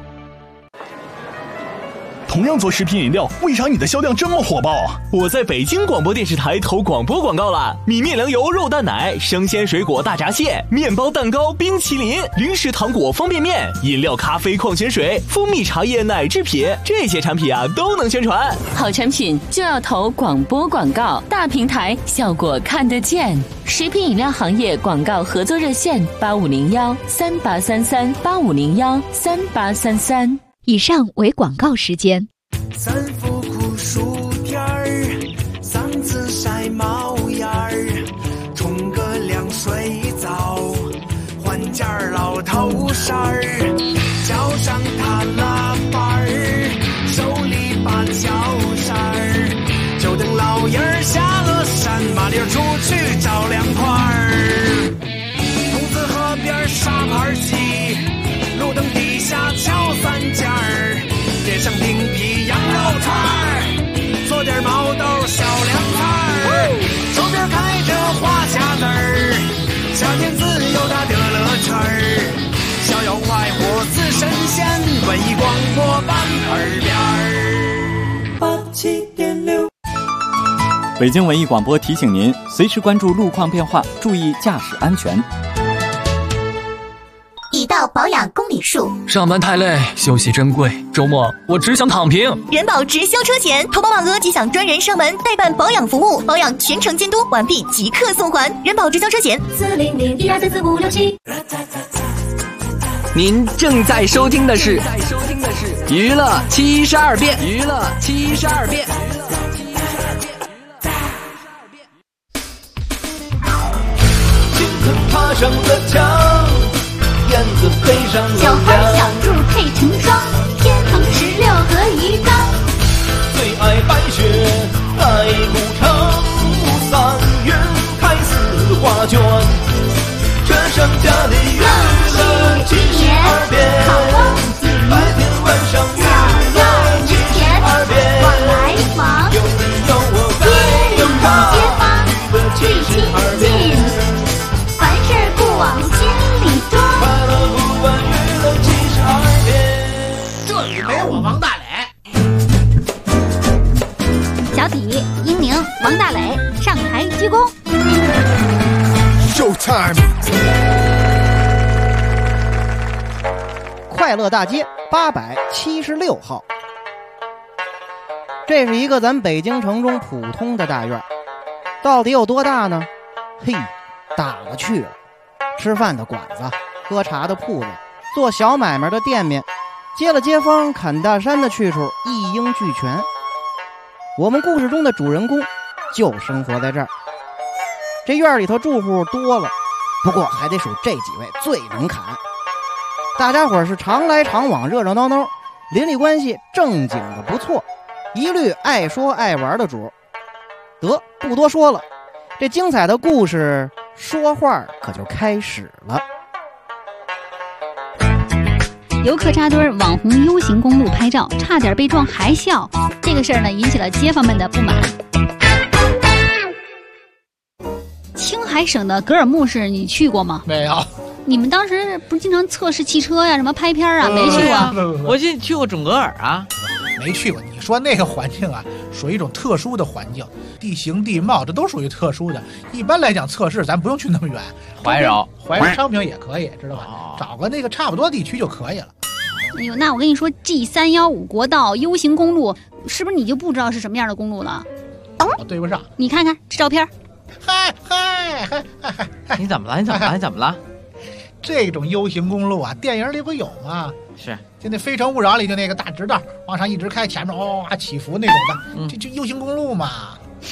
Speaker 9: 同样做食品饮料，为啥你的销量这么火爆啊？
Speaker 10: 我在北京广播电视台投广播广告了，米面粮油肉蛋奶、生鲜水果大闸蟹、面包蛋糕、冰淇淋、零食糖果方便面、饮料咖啡矿泉水、蜂蜜茶叶奶制品，这些产品啊都能宣传。
Speaker 11: 好产品就要投广播广告，大平台效果看得见。食品饮料行业广告合作热线8501-3833-8501-3833。
Speaker 8: 以上为广告时间。
Speaker 1: 三伏酷暑天儿，嗓子晒冒烟儿，冲个凉水澡，换件老头衫儿，脚上踏拉板儿，手里把脚扇儿，就等老爷儿下了山，麻溜出去找凉快儿。筒子河边沙盘棋，路灯底下敲三尖儿，点上冰皮羊肉串儿，做点毛豆小凉菜儿，手边开着花匣子儿，夏天自由它的乐趣儿，逍遥快活似神仙，文艺广播版耳边儿87.6。
Speaker 12: 北京文艺广播提醒您，随时关注路况变化，注意驾驶安全。
Speaker 7: 已到保养公里数。
Speaker 8: 数。
Speaker 13: 上班太累，休息珍贵，周末我只想躺平。
Speaker 8: 人保直销车险，投保满额即享专人上门代办保养服务，保养全程监督，完毕即刻送还。人保直销车险40012344567。
Speaker 13: 您正在收听的是娱乐72变，娱乐72变。
Speaker 1: 爬上了墙，燕子飞上了
Speaker 2: 小花小兔配成双，天堂16和鱼缸。
Speaker 1: 最爱白雪在古城，3月开4画卷，这剩下的月亮72变，白天晚上月亮72变，
Speaker 2: 往来往，
Speaker 1: 有你有我在有他，
Speaker 2: 街坊最亲近，凡事不往心里装。
Speaker 1: 快乐不管娱乐72变，
Speaker 3: 这里没我王大磊。
Speaker 2: 小体、英宁、王大磊上台鞠躬。
Speaker 9: Showtime！
Speaker 5: 快乐大街876号，这是一个咱北京城中普通的大院，到底有多大呢？嘿，大了去了。吃饭的馆子，喝茶的铺子，做小买卖的店面，接了街坊砍大山的去处一应俱全。我们故事中的主人公就生活在这儿。这院里头住户多了，不过还得数这几位最能砍。大家伙是常来常往，热热闹闹，邻里关系正经的不错，一律爱说爱玩的主。得，不多说了，这精彩的故事说话可就开始了。
Speaker 2: 游客扎堆网红 U 型公路拍照，差点被撞还笑，这个事儿呢引起了街坊们的不满。青海省的格尔木市你去过吗？
Speaker 3: 没有。
Speaker 2: 你们当时不是经常测试汽车呀，什么拍片啊？没去过。
Speaker 6: 我记得去过准格尔啊，
Speaker 3: 没去过。你说那个环境啊，属于一种特殊的环境，地形地貌这都属于特殊的。一般来讲，测试咱不用去那么远，
Speaker 6: 怀柔
Speaker 3: 昌平也可以，知道吧？找个那个差不多地区就可以了。
Speaker 2: 哎呦，那我跟你说 ，G315国道 U 型公路，是不是你就不知道是什么样的公路了？
Speaker 3: 我对不上。
Speaker 2: 你看看这照片。
Speaker 3: 嗨，
Speaker 6: 你怎么了？你怎么了？你怎么了？
Speaker 3: 这种 U 型公路啊，电影里不有吗？
Speaker 6: 是，
Speaker 3: 就那《非诚勿扰》里就那个大直道往上一直开，前面起伏那种的，这 U 型公路嘛。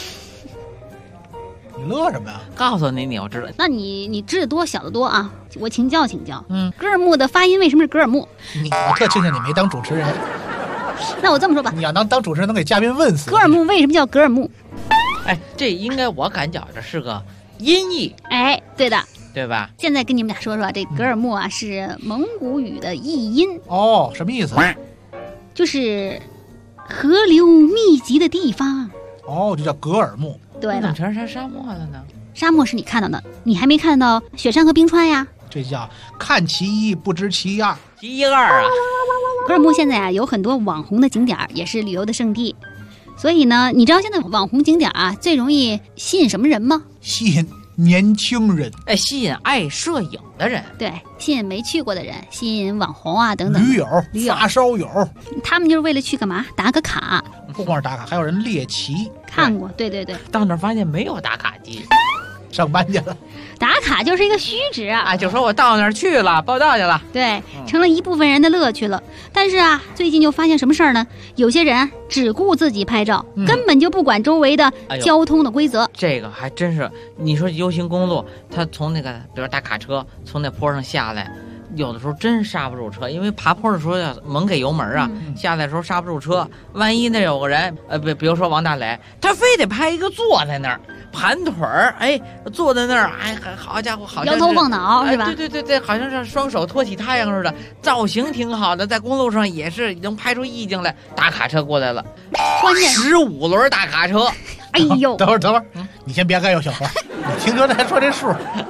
Speaker 3: 你乐什么呀？
Speaker 6: 告诉你，我知道。
Speaker 2: 那你知得多，晓得多啊！我请教。格尔木的发音为什么是格尔木？
Speaker 3: 我特庆幸你没当主持人。
Speaker 2: 那我这么说吧，
Speaker 3: 你要当主持人，能给嘉宾问死。
Speaker 2: 格尔木为什么叫格尔木？
Speaker 6: 哎，这应该我感觉这是个音译。
Speaker 2: 哎，对的。
Speaker 6: 对吧？
Speaker 2: 现在跟你们俩说说，这格尔木啊是蒙古语的译音。
Speaker 3: 哦，什么意思？
Speaker 2: 就是河流密集的地方。
Speaker 3: 哦，就叫格尔木。
Speaker 2: 对了，
Speaker 6: 怎么全是沙漠了呢？
Speaker 2: 沙漠是你看到的，你还没看到雪山和冰川呀。
Speaker 3: 这叫看其一不知其二。
Speaker 6: 其一二啊！
Speaker 2: 格尔木现在啊有很多网红的景点，也是旅游的胜地。所以呢，你知道现在网红景点啊最容易吸引什么人吗？
Speaker 3: 吸引年轻人，
Speaker 6: 吸引爱摄影的人，
Speaker 2: 对，吸引没去过的人，吸引网红啊等等
Speaker 3: 驴友、发烧友，
Speaker 2: 他们就是为了去干嘛？打个卡。
Speaker 3: 不光是打卡，还有人猎奇。
Speaker 2: 看过，对，
Speaker 6: 到那儿发现没有打卡机，
Speaker 3: 上班去了。
Speaker 2: 打卡就是一个虚职啊！
Speaker 6: 就说我到那儿去了，报道去了，
Speaker 2: 对，成了一部分人的乐趣了。但是啊，最近就发现什么事儿呢？有些人只顾自己拍照，根本就不管周围的交通的规则。
Speaker 6: 这个还真是，你说 U 型公路，他从那个比如大卡车从那坡上下来，有的时候真刹不住车，因为爬坡的时候要猛给油门啊，下来的时候刹不住车。万一那有个人，比如说王大磊，他非得拍一个坐在那儿盘腿儿，坐在那儿，好家伙，好像
Speaker 2: 摇头晃脑是吧？
Speaker 6: 对，好像是双手托起太阳似的，造型挺好的，在公路上也是能拍出意境来。大卡车过来了，
Speaker 2: 关键
Speaker 6: 15轮大卡车，
Speaker 2: 哎呦，
Speaker 3: 等会儿，你先别干哟，小何，你听着他说这数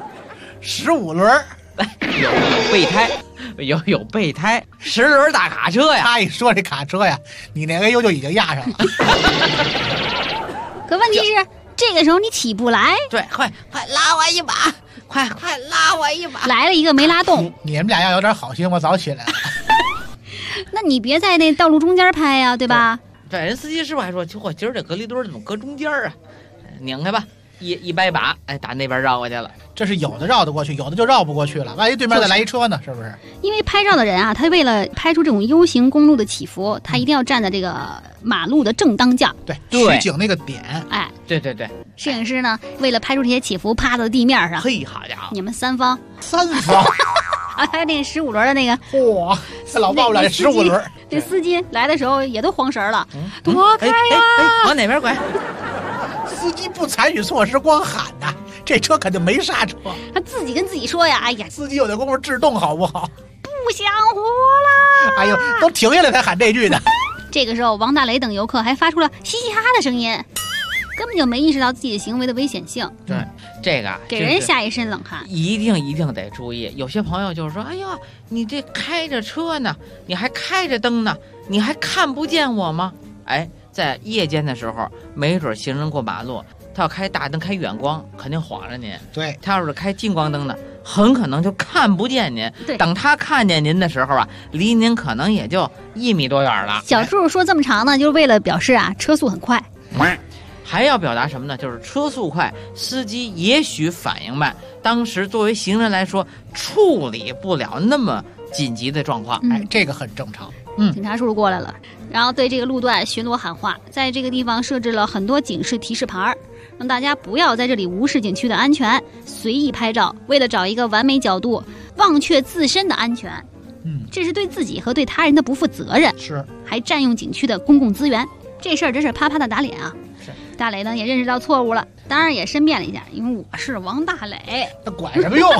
Speaker 3: ，15轮。
Speaker 6: 有备胎，有备胎，10轮大卡车呀！
Speaker 3: 他一说这卡车呀，你那个油就已经压上了。
Speaker 2: 可问题是，这个时候你起不来。
Speaker 6: 对，快拉我一把， 快拉我一把！
Speaker 2: 来了一个没拉动。
Speaker 3: 你们俩要有点好心，我早起来了。
Speaker 2: 那你别在那道路中间拍呀，对吧？
Speaker 6: 对，人司机师傅还说，我今儿这隔离墩怎么搁中间啊？拧开吧，一掰把，哎，打那边绕过去了。
Speaker 3: 这是有的绕得过去，有的就绕不过去了。万一对面再来一车呢，是不是？
Speaker 2: 因为拍照的人啊，他为了拍出这种 U 型公路的起伏，他一定要站在这个马路的正当间。
Speaker 3: 对，取景那个点。
Speaker 2: 哎，
Speaker 6: 对。
Speaker 2: 摄影师呢，为了拍出这些起伏，趴在地面上。
Speaker 6: 嘿，好家伙！
Speaker 2: 你们三方啊，还有那个15轮的那个，
Speaker 3: 嚯，这老报不了这15轮。
Speaker 2: 这司机来的时候也都慌神了，躲开呀！
Speaker 6: 往哪边拐？
Speaker 3: 司机不采取措施，光喊呐，这车肯定没刹车。
Speaker 2: 他自己跟自己说呀：“哎呀，
Speaker 3: 司机有点功夫制动好不好？
Speaker 2: 不想活了！”
Speaker 3: 哎呦，都停下来才喊这句呢。
Speaker 2: 这个时候，王大雷等游客还发出了嘻嘻哈哈的声音，根本就没意识到自己行为的危险性。
Speaker 6: 对，这个
Speaker 2: 给人吓一身冷汗。
Speaker 6: 一定得注意。有些朋友就是说：“哎呦，你这开着车呢，你还开着灯呢，你还看不见我吗？”哎。在夜间的时候，没准行人过马路，他要开大灯、开远光，肯定晃着您。
Speaker 3: 对，
Speaker 6: 他要是开近光灯的，很可能就看不见您。
Speaker 2: 对，
Speaker 6: 等他看见您的时候啊，离您可能也就1米多远了。
Speaker 2: 小柱说这么长呢，就是为了表示啊，车速很快。
Speaker 6: 还要表达什么呢？就是车速快，司机也许反应慢，当时作为行人来说，处理不了那么紧急的状况。
Speaker 3: 哎，这个很正常。
Speaker 2: 警察叔叔过来了，然后对这个路段巡逻喊话，在这个地方设置了很多警示提示牌，让大家不要在这里无视景区的安全，随意拍照，为了找一个完美角度，忘却自身的安全。这是对自己和对他人的不负责任，
Speaker 3: 是
Speaker 2: 还占用景区的公共资源，这事儿真是啪啪的打脸啊！
Speaker 3: 是
Speaker 2: 大磊呢也认识到错误了，当然也申辩了一下，因为我是王大磊，
Speaker 3: 那管什么用？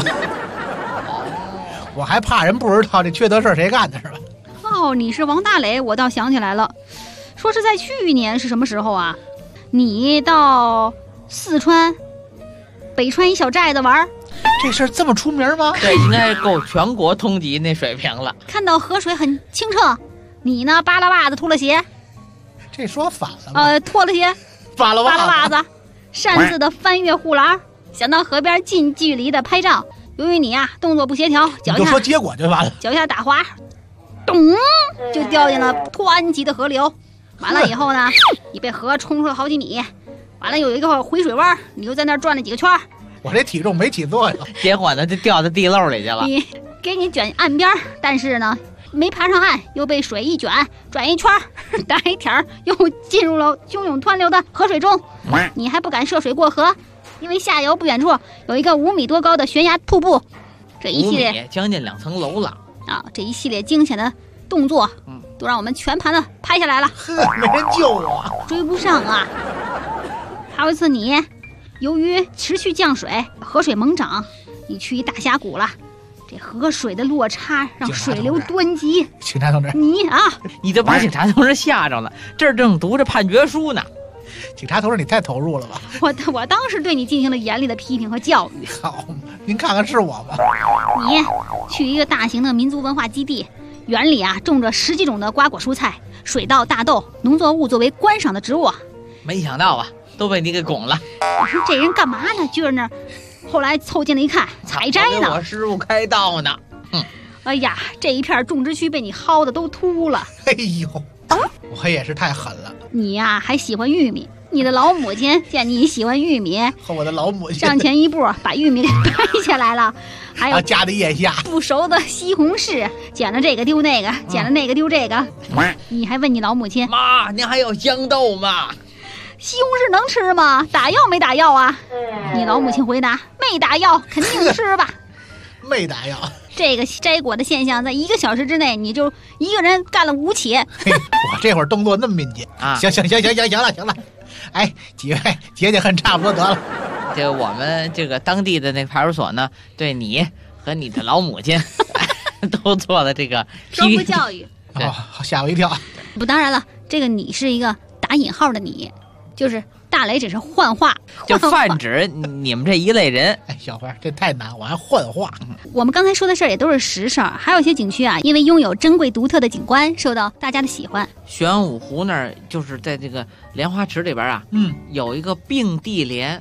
Speaker 3: 我还怕人不知道这缺德事谁干的是吧？
Speaker 2: 哦，你是王大磊，我倒想起来了，说是在去年是什么时候啊？你到四川、北川一小寨子玩，
Speaker 3: 这事儿这么出名吗？
Speaker 6: 对，应该够全国通缉那水平了。
Speaker 2: 看到河水很清澈，你呢扒拉袜子脱了鞋，
Speaker 3: 这说反了吗？
Speaker 2: 脱了鞋，
Speaker 3: 扒拉
Speaker 2: 袜子，擅自的翻越护栏，想到河边近距离的拍照。由于你啊动作不协调，脚下
Speaker 3: 就说结果就完了，
Speaker 2: 脚下打滑。咚，就掉进了湍急的河流。完了以后呢，你被河冲出了好几米。完了有一个回水弯，你就在那儿转了几个圈。
Speaker 3: 我这体重没起作用，
Speaker 6: 结果呢就掉到地漏里去了。
Speaker 2: 你卷岸边，但是呢没爬上岸，又被水一卷，转一圈，打一挺又进入了汹涌湍流的河水中。你还不敢涉水过河，因为下游不远处有一个5米多高的悬崖瀑布。这一系列
Speaker 6: 将近2层楼了。
Speaker 2: 这一系列惊险的动作，都让我们全盘的拍下来了。
Speaker 3: 没人救我，
Speaker 2: 追不上啊！还有一次你，由于持续降水，河水猛涨，你去一大峡谷了。这河水的落差让水流湍急。
Speaker 3: 警察同志，
Speaker 6: 你都把警察同志吓着了，这儿正读着判决书呢。
Speaker 3: 警察同志，你太投入了吧？
Speaker 2: 我当时对你进行了严厉的批评和教育。
Speaker 3: 好，您看看是我吗？
Speaker 2: 你去一个大型的民族文化基地，园里啊种着10几种的瓜果蔬菜，水稻、大豆、农作物作为观赏的植物。
Speaker 6: 没想到啊，都被你给拱了。
Speaker 2: 我说这人干嘛呢？就在那儿，后来凑近了一看，采摘呢。
Speaker 6: 我师傅开道呢。
Speaker 2: 哎呀，这一片种植区被你薅的都秃了。
Speaker 3: 哎呦，我也是太狠了。
Speaker 2: 你呀还喜欢玉米，你的老母亲见你喜欢玉米，
Speaker 3: 和我的老母亲
Speaker 2: 上前一步把玉米给掰下来了，还有
Speaker 3: 夹在腋下。
Speaker 2: 不熟的西红柿，捡了这个丢那个，捡了那个丢这个。你还问你老母亲：“
Speaker 6: 妈，您还有香豆吗？
Speaker 2: 西红柿能吃吗？打药没打药啊？”你老母亲回答：“没打药，肯定吃吧。”
Speaker 3: 没打药。
Speaker 2: 这个摘果的现象，在1个小时之内，你就一个人干了5起。
Speaker 3: 我这会儿动作那么敏捷啊！行了，哎，几位解解恨差不多得了。
Speaker 6: 这我们这个当地的那个派出所呢，对你和你的老母亲都做了这个
Speaker 2: 双不教育。
Speaker 3: 吓我一跳。
Speaker 2: 不，当然了，这个你是一个打引号的你，就是大雷只是幻化，
Speaker 6: 就泛指你们这一类人。
Speaker 3: 哎，小花，这太难，我还幻化。
Speaker 2: 我们刚才说的事儿也都是实事儿，还有一些景区啊，因为拥有珍贵独特的景观，受到大家的喜欢。
Speaker 6: 玄武湖那儿就是在这个莲花池里边啊，有一个并蒂莲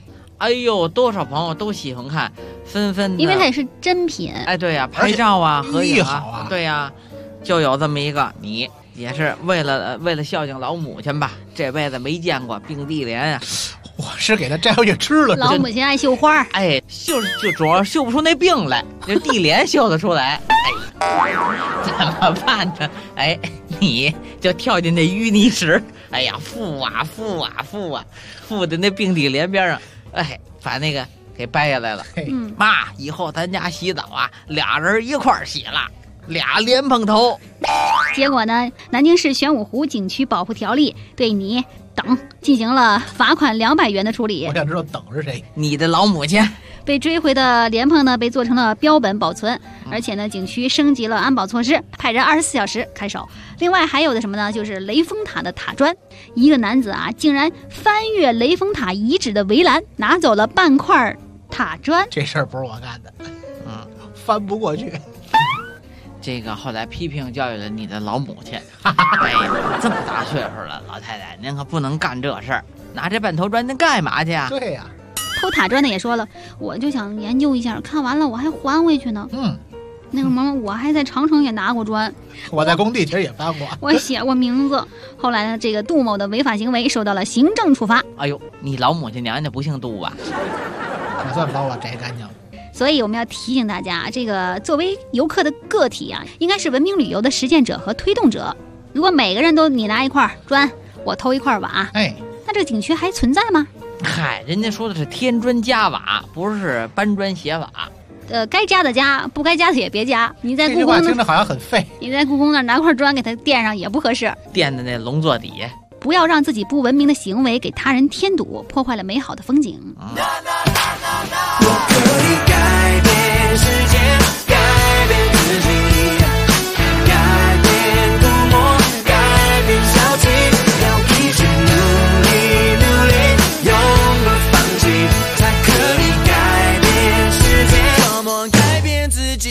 Speaker 6: 哎呦，多少朋友都喜欢看，纷纷的，
Speaker 2: 因为它也是真品。
Speaker 6: 哎，对呀，拍照啊，合影
Speaker 3: 啊，
Speaker 6: 对呀，就有这么一个，你也是为了孝敬老母亲吧，这辈子没见过并蒂莲啊。
Speaker 3: 我是给他摘回去吃了。
Speaker 2: 老母亲爱绣花，
Speaker 6: 哎，就主要绣不出那病来，就蒂莲绣得出来。哎，怎么办呢？哎，你就跳进那淤泥池，哎呀，附的那并蒂莲边上，哎，把那个给掰下来了。妈，以后咱家洗澡啊，俩人一块儿洗了，俩莲蓬头。
Speaker 2: 结果呢，南京市玄武湖景区保护条例对你等进行了罚款200元的处理。
Speaker 3: 我想知道等是谁？
Speaker 6: 你的老母亲。
Speaker 2: 被追回的莲蓬呢，被做成了标本保存，而且呢，景区升级了安保措施，派人24小时看守。另外还有的什么呢？就是雷峰塔的塔砖，一个男子啊，竟然翻越雷峰塔遗址的围栏，拿走了半块塔砖。
Speaker 3: 这事儿不是我干的，翻不过去。
Speaker 6: 这个后来批评教育了你的老母亲。哎呀，这么大岁数了，老太太您可不能干这事儿，拿这半头砖您干嘛去啊？
Speaker 3: 对呀。
Speaker 2: 偷塔砖的也说了，我就想研究一下，看完了我还还回去呢。那个什么，我还在长城也拿过砖，
Speaker 3: 我在工地其实也搬过，
Speaker 2: 我写过名字。后来呢，这个杜某的违法行为受到了行政处罚。
Speaker 6: 哎呦，你老母亲娘家不姓杜吧？
Speaker 3: 可算把我摘干净了。
Speaker 2: 所以我们要提醒大家，这个作为游客的个体啊，应该是文明旅游的实践者和推动者。如果每个人都你拿一块砖，我偷一块瓦，
Speaker 3: 哎，
Speaker 2: 那这个景区还存在吗？
Speaker 6: 嗨，人家说的是添砖加瓦，不是搬砖写瓦。
Speaker 2: 该加的加，不该加的也别加。你在故宫
Speaker 3: 这句话听着好像很废。
Speaker 2: 你在故宫那儿拿块砖给它垫上也不合适，
Speaker 6: 垫在那龙座底下。
Speaker 2: 不要让自己不文明的行为给他人添堵，破坏了美好的风景。
Speaker 1: 我可以改变世界，改变自己，改变古默，改变小气，要一直努力，永不放弃，才可以改变世界，改变自己。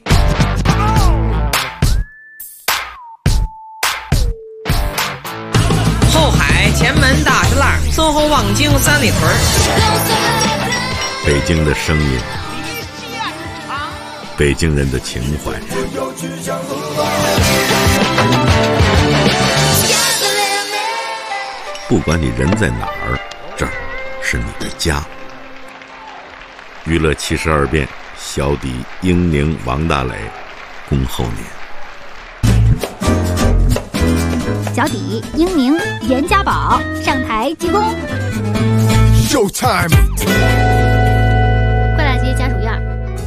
Speaker 6: 后海、前门、大石栏、淞沪、望京、三里屯。
Speaker 14: 北京的声音，北京人的情怀。不管你人在哪儿，这儿是你的家。娱乐72变，小底英宁、王大磊，恭候您。
Speaker 2: 小底英宁、严家宝上台鞠躬。
Speaker 1: Showtime。
Speaker 2: 快来接家属院。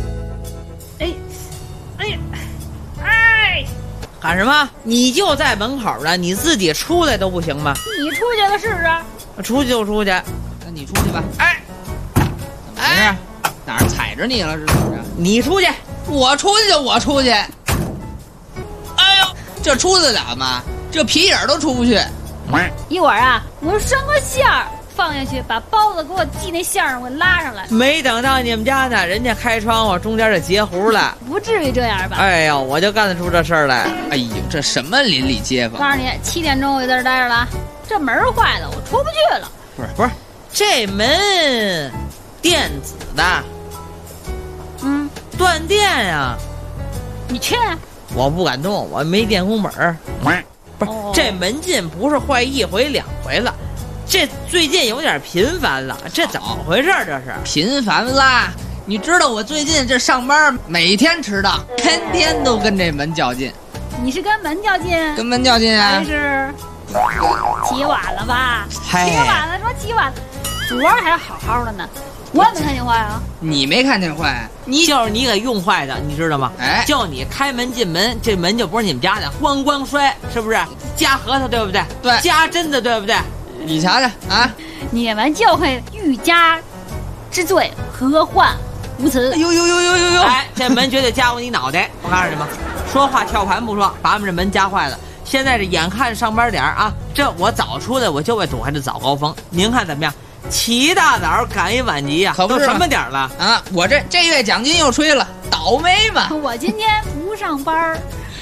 Speaker 6: 喊什么？你就在门口呢，你自己出来都不行吗？
Speaker 2: 你出去了试试。
Speaker 6: 出去就出去，
Speaker 13: 那你出去吧。哎，怎么回事？哪儿踩着你了是不是？
Speaker 6: 你出去，
Speaker 13: 我出去就我出去。哎呦，这出得了吗？这皮影都出不去。
Speaker 2: 一会儿啊，我拴个线儿放下去，把包子给我系那线上，我拉上来。
Speaker 6: 没等到你们家呢，人家开窗户中间就截胡了。
Speaker 2: 不至于这样吧？
Speaker 6: 哎呦，我就干得出这事儿来。
Speaker 13: 哎呦，这什么邻里街坊？
Speaker 2: 告诉你，7点钟我就在这待着了，这门坏了，我出不去了。
Speaker 6: 不是，这门电子的，断电呀。
Speaker 2: 你去？
Speaker 6: 我不敢动，我没电工本儿。不是，这门禁不是坏1回2回了，这最近有点频繁了，这怎么回事？这是
Speaker 13: 频繁啦！你知道我最近这上班每天迟到，天天都跟这门较劲。
Speaker 2: 你是跟门较劲？
Speaker 13: 跟门较劲啊？
Speaker 2: 还是起晚了吧？起晚了，说起晚了，昨儿还好好的呢。我也没看见坏啊。
Speaker 13: 你没看见坏，
Speaker 6: 就是你给用坏的，你知道吗？
Speaker 13: 哎，
Speaker 6: 就你开门进门，这门就不是你们家的，咣咣摔，是不是？加核桃对不对？
Speaker 13: 对，
Speaker 6: 加针的对不对？
Speaker 13: 你瞧瞧啊，
Speaker 2: 你们就会欲加之罪，何患无辞？
Speaker 6: 呦！哎，这门绝对夹过你脑袋！我告诉你们，说话跳盘不说，把我们这门夹坏了。现在这眼看上班点啊，这我早出来，我就为堵还是早高峰。您看怎么样？起一大早赶一晚集呀，
Speaker 13: 可不是
Speaker 6: 都什么点了
Speaker 13: 啊？我这月奖金又吹了，倒霉吧！
Speaker 2: 我今天不上班，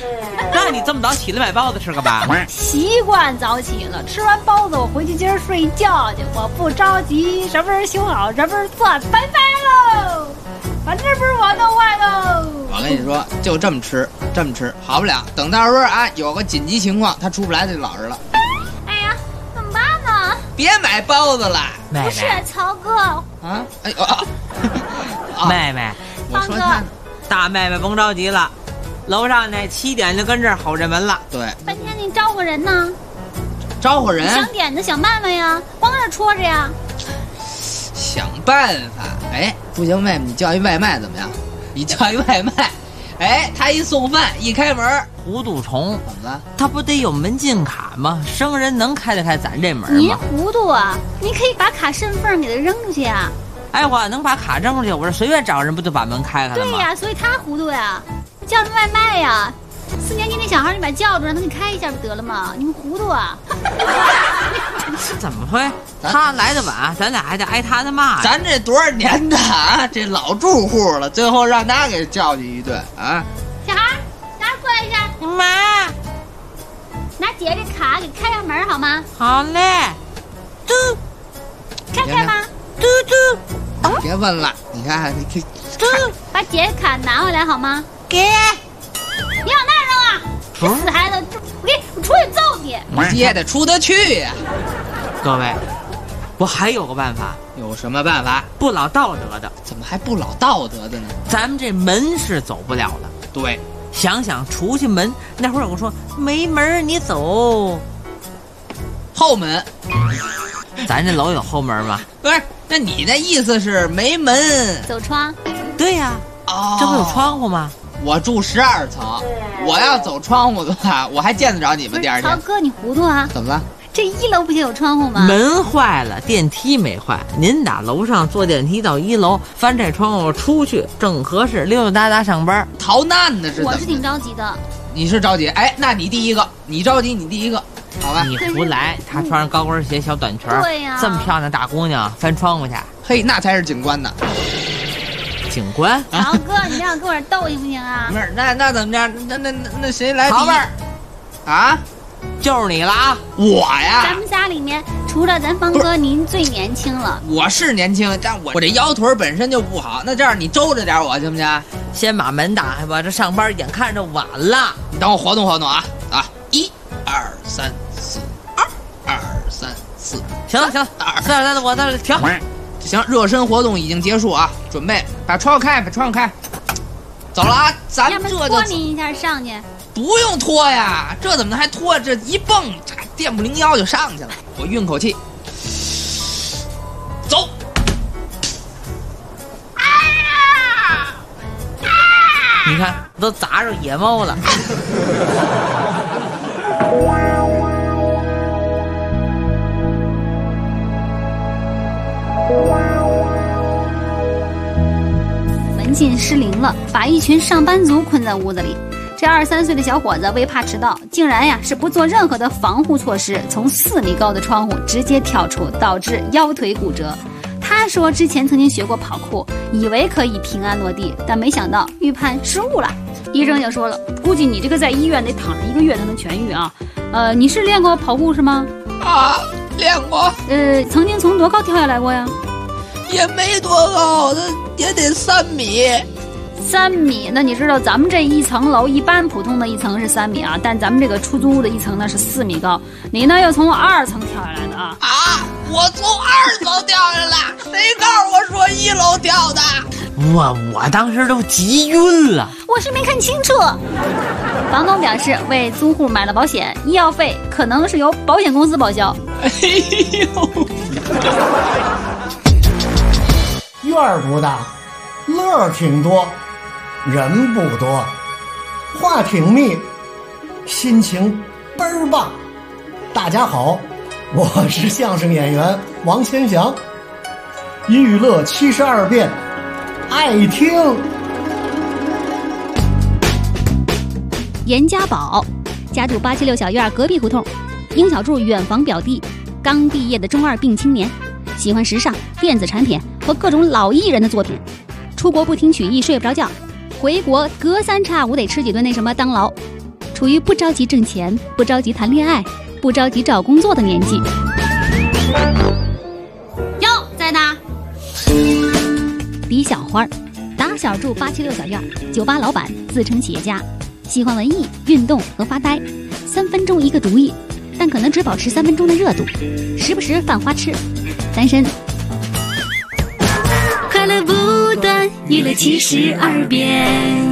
Speaker 6: 那你这么早起来买包子吃个吧？
Speaker 2: 习惯早起了，吃完包子我回去接着睡觉去，我不着急，什么时候修好什么时候算，拜拜喽。反正不是我弄坏喽。
Speaker 13: 我跟你说，就这么吃，好不了。等到时候啊，有个紧急情况，他出不来就老实了。
Speaker 2: 哎呀，怎么办呢？
Speaker 13: 别买包子了，
Speaker 2: 不是曹哥
Speaker 13: 啊！哎呦，
Speaker 6: 妹妹，
Speaker 13: 我说他
Speaker 6: 大妹妹甭着急了，楼上呢7点就跟这儿吼这门了。
Speaker 13: 对，
Speaker 2: 半天你招呼人呢？
Speaker 13: 招呼人？
Speaker 2: 想点的小妹妹呀，光这戳着呀。
Speaker 13: 想办法。哎，不行，妹妹，你叫一外卖怎么样？你叫一外卖，哎，他一送饭一开门，
Speaker 6: 糊涂虫，
Speaker 13: 怎么了？
Speaker 6: 他不得有门禁卡吗？生人能开得开咱这门吗？
Speaker 2: 您糊涂啊！你可以把卡身份给他扔出去啊！
Speaker 6: 哎，我能把卡扔出去，我这随便找人不就把门开开了吗？
Speaker 2: 对呀，所以他糊涂呀，叫着外卖呀。4年级那小孩，你把叫着让他给开一下不得了吗？你们糊涂啊！
Speaker 6: 怎么会？他来的晚，咱俩还得挨他的骂。
Speaker 13: 咱这多少年的啊，这老住户了，最后让他给教训一顿啊！
Speaker 2: 小孩，拿过来一下。
Speaker 6: 妈，
Speaker 2: 拿姐这卡给开上门好吗？
Speaker 6: 好嘞。嘟，
Speaker 2: 开吧。
Speaker 6: 嘟嘟。
Speaker 13: 别问了，你看，你可以。
Speaker 2: 嘟，把姐卡拿回来好吗？
Speaker 6: 给。
Speaker 2: 你往那扔啊！这死孩子，我出去揍你！
Speaker 13: 你也得出得去呀。
Speaker 6: 各位，我还有个办法。
Speaker 13: 有什么办法？
Speaker 6: 不老道德的。
Speaker 13: 怎么还不老道德的呢？
Speaker 6: 咱们这门是走不了了。
Speaker 13: 对，
Speaker 6: 想想出去门，那会儿我说没门，你走
Speaker 13: 后门。
Speaker 6: 咱这楼有后门吗？
Speaker 13: 不是，那你的意思是没门
Speaker 2: 走窗？
Speaker 6: 对呀。
Speaker 13: 哦，
Speaker 6: 这不有窗户吗？
Speaker 13: 我住12层，我要走窗户的话，我还见得着你们第二天。
Speaker 2: 曹哥，你糊涂啊？
Speaker 13: 怎么了？
Speaker 2: 这1楼不就有窗户吗？
Speaker 6: 门坏了，电梯没坏。您打楼上坐电梯到1楼，翻这窗户出去，正合适，溜溜达达上班。
Speaker 13: 逃难的是怎么？
Speaker 2: 我是挺着急的。
Speaker 13: 你是着急？哎，那你第一个，你着急，你第一个，好吧？
Speaker 6: 你胡来，她穿上高跟鞋、小短裙，
Speaker 2: 对呀，
Speaker 6: 这么漂亮大姑娘翻窗户去，
Speaker 13: 嘿，那才是警官呢。
Speaker 6: 警官，
Speaker 2: 曹哥，你让我跟我斗行不行啊？
Speaker 13: 不是，那怎么着？那谁来？
Speaker 6: 曹妹儿，
Speaker 13: 啊，
Speaker 6: 就是你了啊！
Speaker 13: 我呀，
Speaker 2: 咱们仨里面除了咱方哥，您最年轻了。
Speaker 13: 我是年轻，但我这腰腿本身就不好。那这样你周着点我行不行？
Speaker 6: 先把门打开吧，这上班眼看着晚了。
Speaker 13: 你等我活动活动啊！1、2、3、4，2、3、4。
Speaker 6: 行了，4、2、3，我在这停。
Speaker 13: 行，热身活动已经结束啊！准备把窗户开，走了啊！咱们这就
Speaker 2: 拖您一下上去，
Speaker 13: 不用拖呀，这怎么还拖？这一蹦，电不灵腰就上去了。我运口气，走。
Speaker 6: 你看，都砸着野猫了。
Speaker 2: 门禁失灵了，把一群上班族困在屋子里。这23岁的小伙子为怕迟到，竟然是不做任何的防护措施，从4米高的窗户直接跳出，导致腰腿骨折。他说之前曾经学过跑酷，以为可以平安落地，但没想到预判失误了。医生就说了，估计你这个在医院得躺上1个月才能痊愈啊。你是练过跑酷是吗？
Speaker 13: 啊，练过。
Speaker 2: 曾经从多高跳下来过呀？
Speaker 13: 也没多高，也得3米。
Speaker 2: 3米，那你知道咱们这1层楼一般普通的1层是3米啊，但咱们这个出租屋的1层呢是4米高，你呢又从2层跳下来的啊？
Speaker 13: 啊，我从2层掉下来，谁告诉我说1楼跳的？
Speaker 6: 我当时都急晕了，
Speaker 2: 我是没看清楚。房东表示为租户买了保险，医药费可能是由保险公司报销。
Speaker 13: 哎呦，
Speaker 15: 院儿不大，乐儿挺多，人不多，话挺密，心情倍儿棒。大家好，我是相声演员王千祥，娱乐72变，爱听。
Speaker 2: 严家宝家住876小院隔壁胡同，英小柱远房表弟，刚毕业的中2病青年，喜欢时尚、电子产品和各种老艺人的作品。出国不听曲艺睡不着觉，回国隔3差5得吃几顿那什么当劳。 处于不着急挣钱、不着急谈恋爱、不着急找工作的年纪。
Speaker 16: 哟，在呢。
Speaker 2: 李小花，打小住876小院，酒吧老板，自称企业家，喜欢文艺、运动和发呆，3分钟一个主意，但可能只保持3分钟的热度，时不时犯花痴，单身。
Speaker 16: 快乐不断，娱乐72变。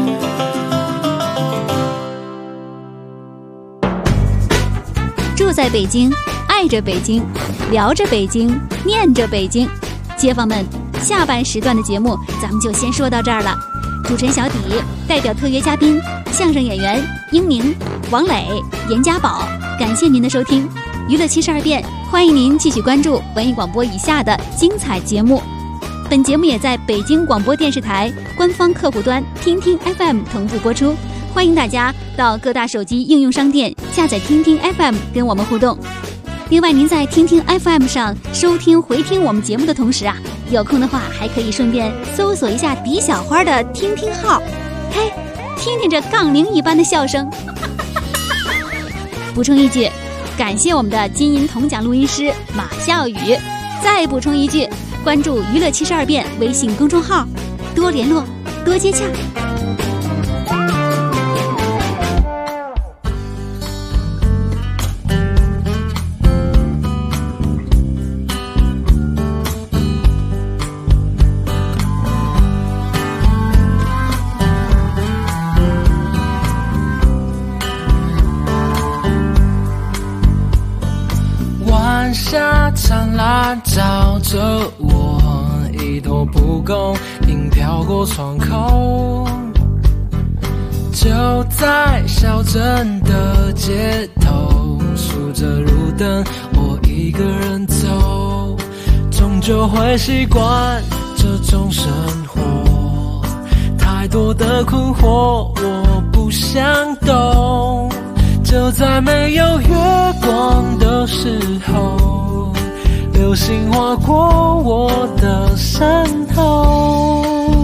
Speaker 2: 住在北京，爱着北京，聊着北京，念着北京。街坊们，下半时段的节目咱们就先说到这儿了。主持人小底代表特约嘉宾相声演员英宁、王磊、严家宝，感谢您的收听。娱乐72变，欢迎您继续关注文艺广播以下的精彩节目。本节目也在北京广播电视台官方客户端听听 FM 同步播出，欢迎大家到各大手机应用商店下载听听 FM 跟我们互动。另外，您在听听 FM 上收听回听我们节目的同时啊，有空的话还可以顺便搜索一下李小花的听听号，嘿，听听这杠铃一般的笑声。补充一句，感谢我们的金银铜奖录音师马笑宇。再补充一句，关注娱乐72变微信公众号，多联络，多接洽。
Speaker 17: 晚霞灿烂照着我，一朵蒲公英飘过窗口，就在小镇的街头，数着路灯，我一个人走，终究会习惯这种生活，太多的困惑我不想懂，就在没有月光的时候，流星划过我的身后，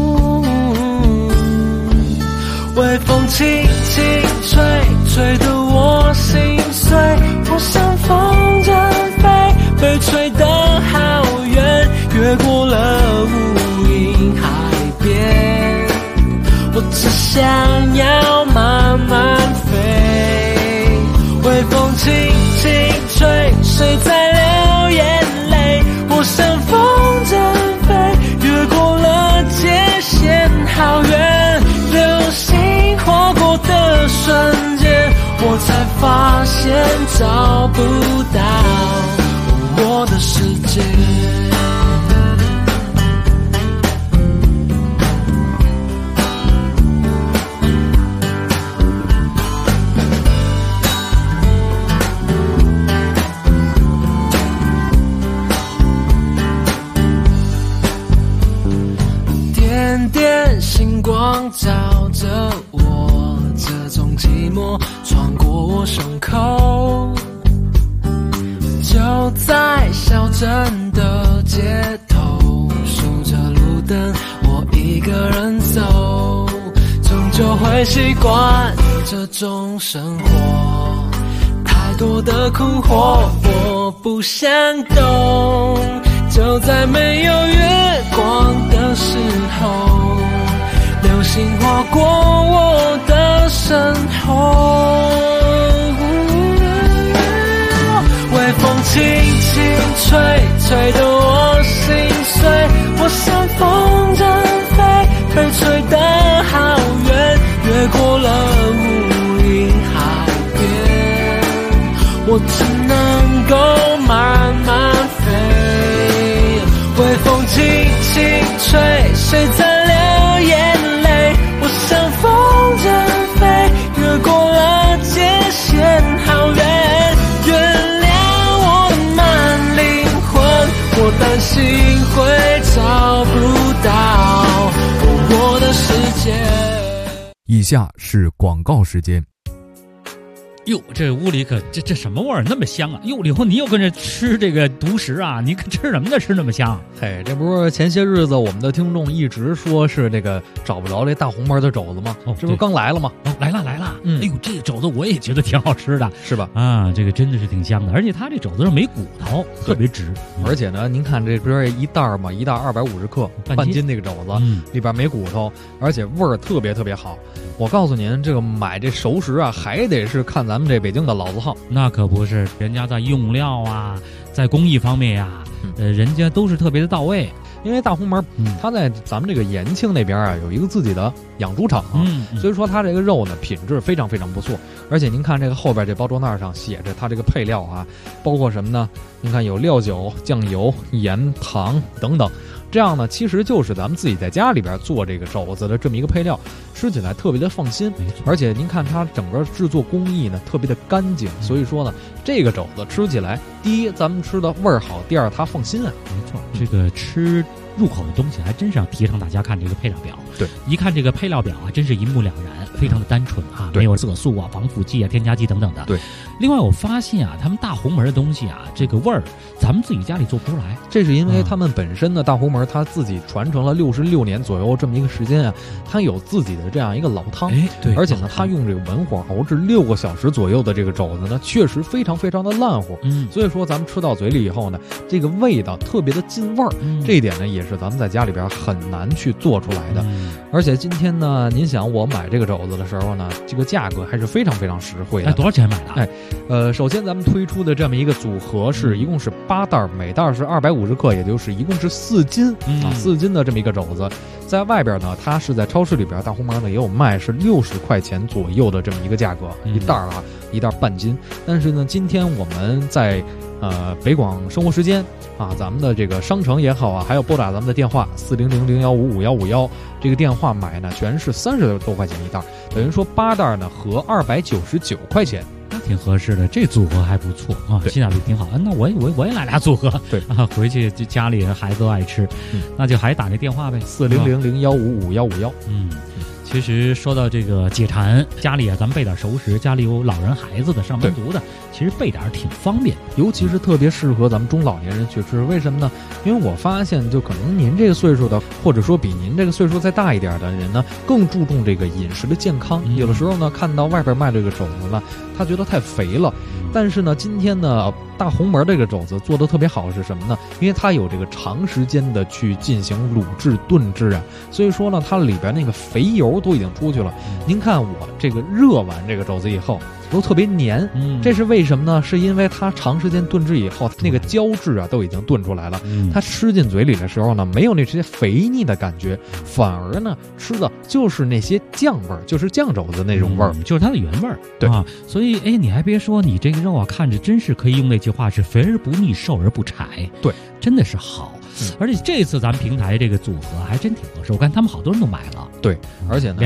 Speaker 17: 微风轻轻吹，吹得我心碎，我像风筝飞，被吹得好远，越过了无垠海边，我只想要慢慢飞，微风轻轻吹，谁在流眼泪，我像风筝飞，越过了界限好远，流星划过的瞬间，我才发现找不到我的世界。点点星光照着我，这种寂寞穿过我胸口，就在小镇的街头，数着路灯，我一个人走，终究会习惯这种生活，太多的困惑我不想懂，就在没有月光的时候，流星划过我的身后，微风轻轻吹，吹得我心碎，我像风筝飞，被吹得好远，越过了无垠海边，我只能够慢慢飞，微风轻轻吹，谁在流眼泪，我像风筝飞，越过了界限好远，原谅我的慢灵魂，我担心会找不到我的世界。
Speaker 18: 以下是广告时间。 哟，这屋里可这什么味儿那么香啊？哟，以后你又跟着吃这个独食啊？你可吃什么呢？吃那么香？
Speaker 19: 嘿，这不是前些日子我们的听众一直说是这个找不着这大红门的肘子吗？这不是刚来了吗？
Speaker 18: 来了。哎呦，这个肘子我也觉得挺好吃的，
Speaker 19: 是吧？
Speaker 18: 啊，这个真的是挺香的，而且它这肘子上没骨头，特别直。
Speaker 19: 而且呢，您看这不是一袋嘛，一袋250克，半斤那个肘子，里边没骨头，而且味儿特别好。我告诉您，这个买这熟食啊，还得是看咱们这北京的老字号。
Speaker 18: 那可不是，人家在用料啊，在工艺方面呀，人家都是特别的到位。
Speaker 19: 因为大红门，它在咱们这个延庆那边啊，有一个自己的养猪场，所以说它这个肉呢品质非常不错。而且您看这个后边这包装袋上写着它这个配料啊，包括什么呢？您看有料酒、酱油、盐、糖等等。这样呢，其实就是咱们自己在家里边做这个肘子的这么一个配料，吃起来特别的放心。而且您看它整个制作工艺呢特别的干净，所以说呢，这个肘子吃起来，第一咱们吃的味儿好，第二它放心啊。
Speaker 18: 没错，这个吃入口的东西还真是要提倡大家看这个配料表。
Speaker 19: 对，
Speaker 18: 一看这个配料表啊，真是一目了然，非常的单纯啊，没有色素啊、防腐剂啊、添加剂等等的。
Speaker 19: 对，
Speaker 18: 另外我发现啊，他们大红门的东西啊，这个味儿咱们自己家里做不出来。
Speaker 19: 这是因为他们本身的大红门，他自己传承了66年左右这么一个时间啊，他有自己的这样一个老汤。
Speaker 18: 对，
Speaker 19: 而且呢，他用这个文火熬制6个小时左右的这个肘子呢，确实非常的烂乎。所以说咱们吃到嘴里以后呢，这个味道特别的进味儿。这一点呢，也是咱们在家里边很难去做出来的。而且今天呢，您想我买这个肘子的时候呢，这个价格还是非常实惠的。
Speaker 18: 多少钱买的？
Speaker 19: 首先咱们推出的这么一个组合是一共是8袋，每袋是250克，也就是一共是4斤4斤的这么一个肘子。在外边呢，它是在超市里边大红门呢也有卖，是60块钱左右的这么一个价格，一袋啊，一袋半斤。但是呢，今天我们在北广生活时间啊，咱们的这个商城也好啊，还有拨打咱们的电话400-015-5151，这个电话买呢全是30多块钱一袋，等于说8袋呢合299块钱。
Speaker 18: 那挺合适的，这组合还不错啊，性价比挺好。那我也来俩组合，
Speaker 19: 对
Speaker 18: 啊，回去就家里孩子都爱吃，那就还打这电话呗
Speaker 19: ，400-015-5151。
Speaker 18: 其实说到这个解馋，家里啊，咱们备点熟食，家里有老人孩子的、上班族的，其实备点挺方便，
Speaker 19: 尤其是特别适合咱们中老年人去吃。为什么呢？因为我发现，就可能您这个岁数的，或者说比您这个岁数再大一点的人呢，更注重这个饮食的健康。有的时候呢，看到外边卖这个肘子呢，他觉得太肥了。但是呢，今天呢，大红门这个肘子做的特别好是什么呢？因为它有这个长时间的去进行卤制炖制啊，所以说呢，它里边那个肥油都已经出去了。您看我这个热完这个肘子以后都特别黏，这是为什么呢？是因为它长时间炖制以后，那个胶质啊都已经炖出来了，它吃进嘴里的时候呢，没有那些肥腻的感觉，反而呢吃的就是那些酱味儿，就是酱肘子那种味儿，
Speaker 18: 就是它的原味儿。
Speaker 19: 对
Speaker 18: 啊，所以你还别说，你这个肉啊，看着真是可以用那句话是肥而不腻，瘦而不柴。
Speaker 19: 对，
Speaker 18: 真的是好。而且这次咱们平台这个组合还真挺合适，我看他们好多人都买了。
Speaker 19: 对，而且呢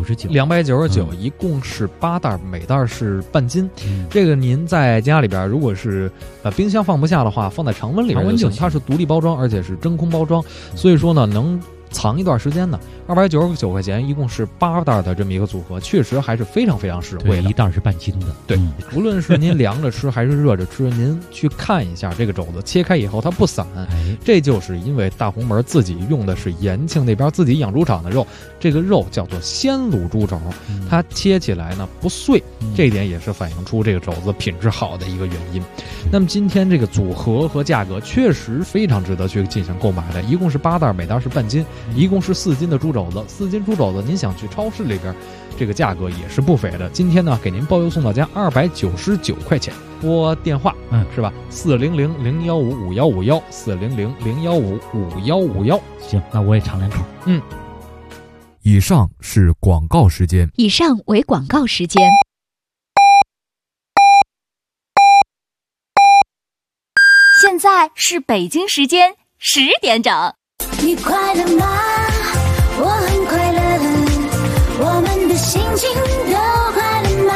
Speaker 18: 299，
Speaker 19: 一共是8袋，每袋是半斤。这个您在家里边如果是冰箱放不下的话，放在常温里边就行。它是独立包装，而且是真空包装，所以说呢能藏一段时间呢。299块钱，一共是8袋的这么一个组合，确实还是非常实惠的。
Speaker 18: 一袋是半斤的。
Speaker 19: 对，无论是您凉着吃还是热着吃，您去看一下这个肘子，切开以后它不散，这就是因为大红门自己用的是延庆那边自己养猪场的肉，这个肉叫做鲜卤猪肘，它切起来呢不碎，这一点也是反映出这个肘子品质好的一个原因。那么今天这个组合和价格确实非常值得去进行购买的，一共是8袋，每袋是半斤，一共是4斤的猪肘子，4斤猪肘子，您想去超市里边，这个价格也是不菲的。今天呢，给您包邮送到家299块钱。拨电话，是吧？400-015-5151，400-015-5151。
Speaker 18: 行，那我也尝两口。
Speaker 20: 以上是广告时间。
Speaker 8: 以上为广告时间。现在是北京时间10点整。
Speaker 16: 你快乐吗？我很快乐，我们的心情都快乐吗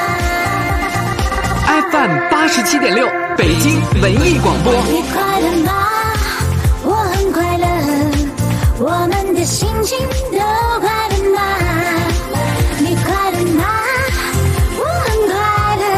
Speaker 21: ？FM 87.6，北京文艺广播。
Speaker 16: 你快乐吗？我很快乐，我们的心情都快乐吗？你快乐吗？我很快乐，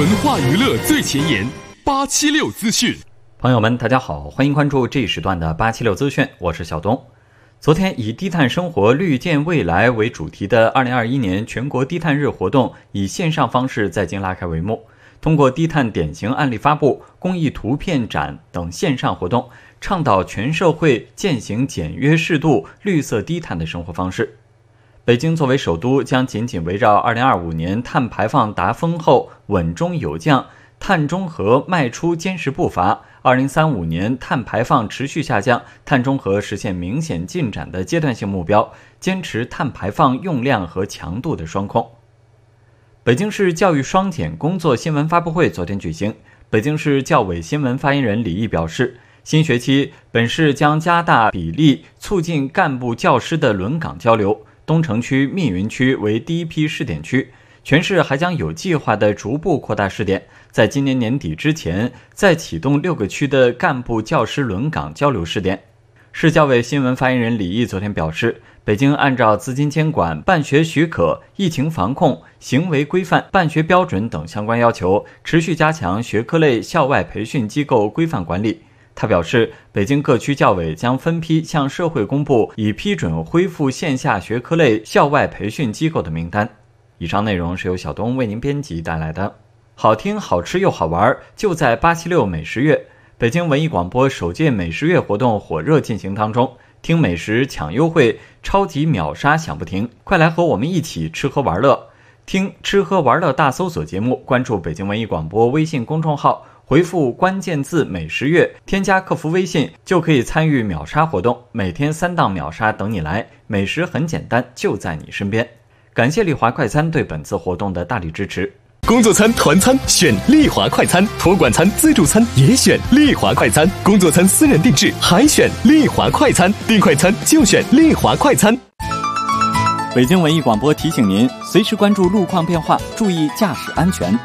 Speaker 21: 化娱乐最前沿，876资讯。
Speaker 12: 朋友们，大家好，欢迎关注这一时段的876资讯，我是小东。昨天以低碳生活绿建未来为主题的2021年全国低碳日活动以线上方式在京拉开帷幕。通过低碳典型案例发布、公益图片展等线上活动，倡导全社会践行简约适度、绿色低碳的生活方式。北京作为首都，将紧紧围绕2025年碳排放达峰后稳中有降、碳中和迈出坚实步伐，2035年碳排放持续下降、碳中和实现明显进展的阶段性目标，坚持碳排放用量和强度的双控。北京市教育双减工作新闻发布会昨天举行，北京市教委新闻发言人李毅表示，新学期本市将加大比例促进干部教师的轮岗交流，东城区、密云区为第一批试点区，全市还将有计划地逐步扩大试点，在今年年底之前再启动6个区的干部教师轮岗交流试点。市教委新闻发言人李毅昨天表示，北京按照资金监管、办学许可、疫情防控、行为规范、办学标准等相关要求，持续加强学科类校外培训机构规范管理。他表示，北京各区教委将分批向社会公布已批准恢复线下学科类校外培训机构的名单。以上内容是由小东为您编辑带来的。好听、好吃又好玩，就在876美食月。北京文艺广播首届美食月活动火热进行当中，听美食抢优惠，超级秒杀享不停，快来和我们一起吃喝玩乐。听吃喝玩乐大搜索节目，关注北京文艺广播微信公众号，回复关键字美食月，添加客服微信就可以参与秒杀活动，每天3档秒杀等你来，美食很简单，就在你身边。感谢丽华快餐对本次活动的大力支持。
Speaker 21: 工作餐、团餐选丽华快餐，托管餐、自助餐也选丽华快餐，工作餐私人定制还选丽华快餐，订快餐就选丽华快餐。
Speaker 12: 北京文艺广播提醒您，随时关注路况变化，注意驾驶安全。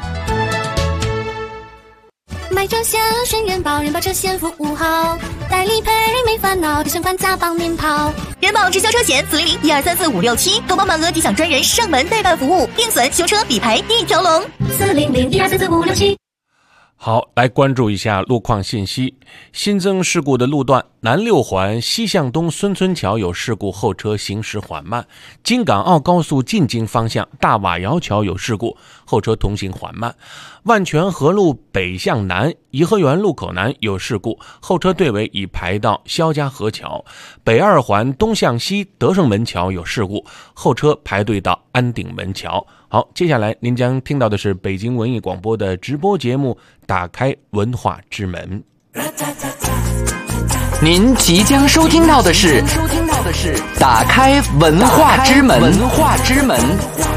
Speaker 16: 买车险选人保，人保车险服务好，代理赔没烦恼，底层款加帮您跑。
Speaker 8: 人保直销车险400-1234567，投保满额即享专人上门代办服务，定损、修车、理赔一条龙。
Speaker 16: 400-1234567。
Speaker 4: 好，来关注一下路况信息。新增事故的路段：南6环西向东孙村桥有事故，后车行驶缓慢；京港澳高速进京方向大瓦窑桥有事故，后车通行缓慢；万泉河路北向南颐和园路口南有事故，后车队尾已排到肖家河桥；北2环东向西德胜门桥有事故，后车排队到安定门桥。好，接下来您将听到的是北京文艺广播的直播节目《打开文化之门》。
Speaker 21: 您即将收听到的是《打开文化之门》。